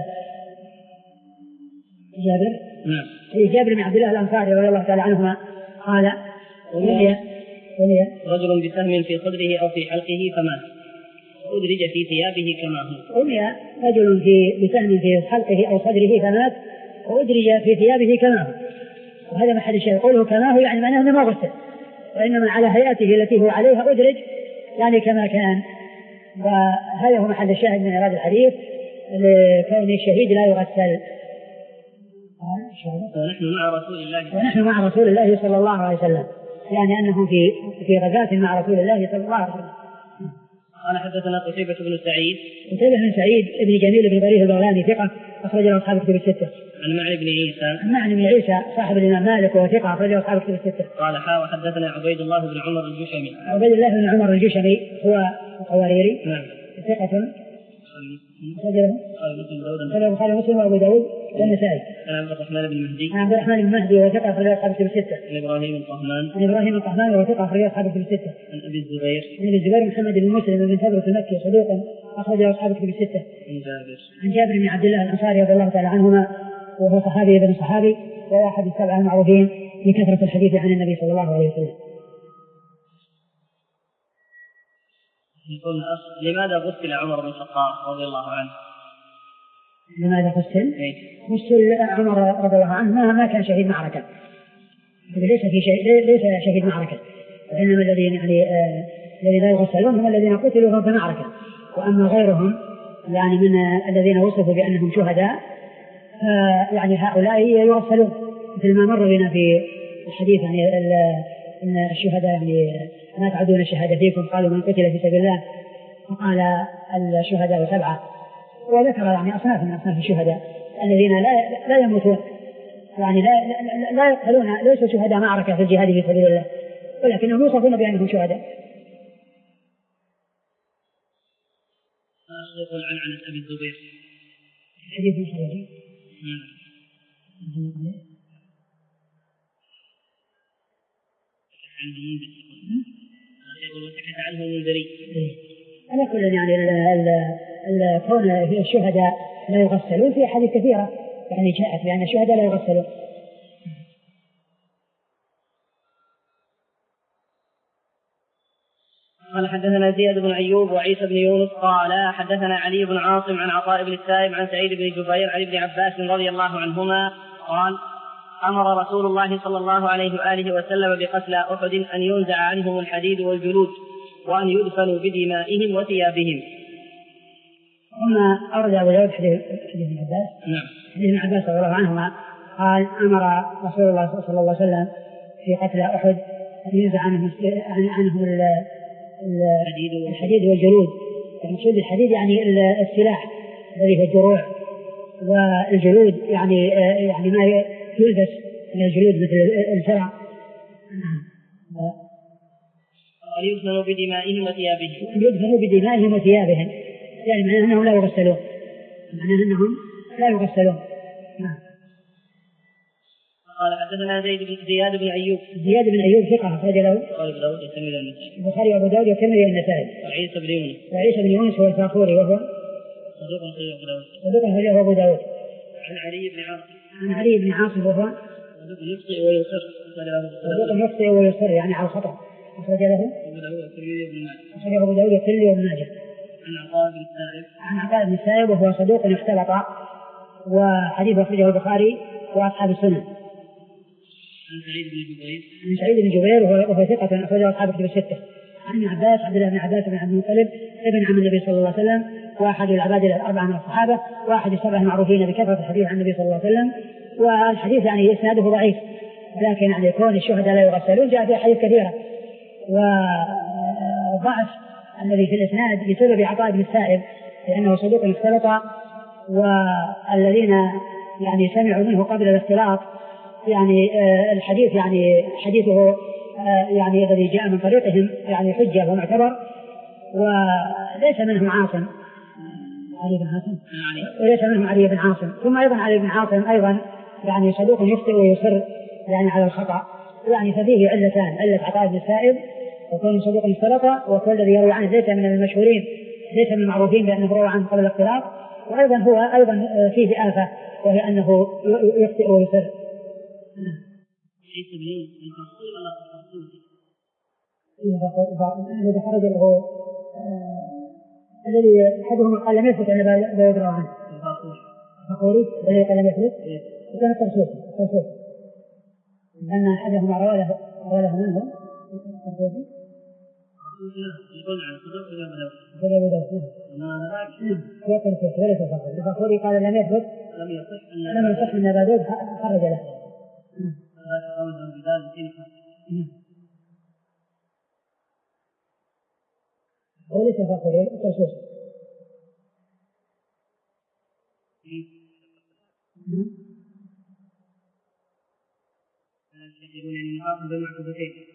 جابر نعم جابر بن عبد الله الأنصاري رضي الله تعالى عنهما قال ولي رجل بسهم في صدره أو في حلقه فمات أدرج في ثيابه كما هو. ولي رجل في بسهم في حلقه أو صدره فمات وأدرج في ثيابه كما هو، وهذا محل الشيء يقوله كما هو يعني معناه ما غسل، وإنما على هيئته التي هو عليها أدرج يعني كما كان. وهذا هو محل الشاهد من هذا الحديث لكون الشهيد لا يغسل. ونحن مع رسول الله ونحن مع رسول الله صلى الله عليه وسلم، يعني أنهم في في غزاة مع رسول الله صلى الله عليه وسلم. قال حدثنا قتيبة بن سعيد قتيبة بن سعيد ابن جميل بن طريف البغلاني ثقة أخرج له أصحاب الكتب الستة. عن معن بن عيسى عن معن بن عيسى صاحب الإمام مالك وهو ثقة أخرج له أصحاب الكتب الستة. قال حا وحدثنا عبيد الله بن عمر الجشمي. عبيد الله بن عمر الجشمي هو القواريري نعم ثقة رجله قال البخاري ومسلم وابو داود والنسائي. عن عبد الرحمن بن مهدي عن عبد الرحمن بن مهدي وهو ثقة أخرج له أصحاب الكتب الستة. عن ابراهيم الطهمان عن ابراهيم الطهمان وهو ثقة أخرج له أصحاب الكتب الستة. عن ابي الزبير عن ابي الزبير محمد بن مسلم بن ثبت المكي صدوق أخرج له أصحاب الكتب الستة. عن جابر عن جابر بن عبد الله الأنصاري رضي الله تعالى عنهما وهو صحابي ابن صحابي وهو أحد السبعة المعروفين بكثرة الحديث عن النبي صلى الله عليه وسلم. يقول الأصل لماذا غسل عمر بن الخطاب رضي الله عنه؟ لماذا غسل؟ غسل عمر رضي الله عنه ما كان شهيد معركة، ليس في شيء ليس شهيد معركة، وإنما الذين يعني آه الذين لا يغسلون هم الذين قتلوا في معركة، وأما غيرهم يعني من آه الذين وصفوا بأنهم شهداء آه يعني هؤلاء يغسلون، مثل ما مر بنا في الحديث يعني أن الشهداء يعني ما تعدون الشهادة فيكم، قالوا من قتل في سبيل الله فقال الشهداء سبعة، وذكر يعني أصناف من أصناف الشهداء الذين لا لا يموتون يعني لا لا, لا يقتلون، ليسوا شهداء معركة في الجهاد في سبيل الله، ولكنهم يوصفون بأنهم شهداء. يقول عن عن أبي الزبير حديث مخرج يقول وسكت عنه المنذري. على كل يعني الكون الشهداء لا يغسلون في أحاديث كثيرة يعني جاءت بأن الشهداء لا يغسلون. قال حدثنا زياد بن أيوب وعيسى بن يونس قال حدثنا علي بن عاصم عن عطاء بن السائب عن سعيد بن جبير عن ابن عباس رضي الله عنهما قال أمر رسول الله صلى الله عليه وآله وسلم بقتلى أحد أن ينزع عنهم الحديد والجلود وأن يدفنوا بدمائهم وثيابهم. ثم أورد أبو داود حديث ابن عباس. نعم. حديث ابن عباس رضي الله عنهما قال أمر رسول الله صلى الله عليه وسلم في قتلى أحد أن ينزع عنهم عنهم الحديد والجلود. المقصود الحديد يعني السلاح الذي هو الدروع، والجلود يعني يعني ما يلبس من الجلود مثل الزرع. ويدفنوا بدمائهم وثيابهم. يدفنوا بدمائهم وثيابهم يعني معناه أنهم لا يغسلون، معناه أنهم لا يغسلون. قال حدثنا زيد بن زياد بن أيوب. زياد بن أيوب ثقة أخرج له البخاري وأبو داود والترمذي والنسائي. وعيسى بن يونس. وعيسى بن يونس هو الفاخوري وهو صدوق أخرجه أبو داود. صدوق أخرجه أبو داود. عن علي بن عاصم. عن علي بن عاصم وهو صدوق يخطئ ويصر. صدوق يخطئ ويصر يعني على الخطأ. أخرج له أبو داود والترمذي وابن ماجه. أخرج أبو داود والترمذي وابن ماجه. عن عطاء بن السائب. عن عطاء بن السائب وهو صدوق اختلط وحديث أخرجه البخاري وأصحاب السنن. عن سعيد بن جبير. عن سعيد بن جبير وهو ثقة أخرجه أصحاب الكتب الستة. عن عباس عبد الله بن عباس بن عبد المطلب ابن عم النبي صلى الله عليه وسلم واحد العباد الأربعة من الصحابة واحد السبعة المعروفين بكثرة الحديث عن النبي صلى الله عليه وسلم. والحديث يعني إسناده ضعيف لكن يعني كون الشهداء لا يغسلون جاء في حديث كثيرة. وضعف الذي في الإسناد بسبب عطاء بن السائب لأنه صدوق اختلط والذين يعني سمعوا منه قبل الاختلاط يعني الحديث يعني حديثه يعني الذي جاء من طريقهم يعني حجة ومعتبر. وليس منهم عاصم علي بن عاصم وليس منهم علي بن عاصم. ثم أيضا علي بن عاصم أيضا يعني صدوق يخطئ ويصر يعني على الخطأ يعني ففيه علتان علة عطاء بن السائب وكون صدوق اختلط وكل الذي يروي عنه ليس من المشهورين ليس من المعروفين بأنه روى عنه قبل الاختلاط. وأيضا هو أيضا فيه آفة وهي أنه يخطئ ويصر. عيسى بن يونس الفاخوري ولا الفاخوري؟ الذي خرج له الذي أحدهم قال لم يثبت أن لا يدرى عنه. الفاخوري. الفاخوري الذي قال لم يثبت. كان الترسوس الترسوس لأن أحدهم روى له روى له منه الترسوسي. يقول عن صدوق ولا بدو؟ ولا بدو. ما هو الترسوس وليس الفاخوري. الفاخوري قال لم يثبت. لم يصح أن لم يصح أن أبا داود خرج له. وليس فاخوري الترسوس. يقول يعني نحافظ بالمعكوفتين.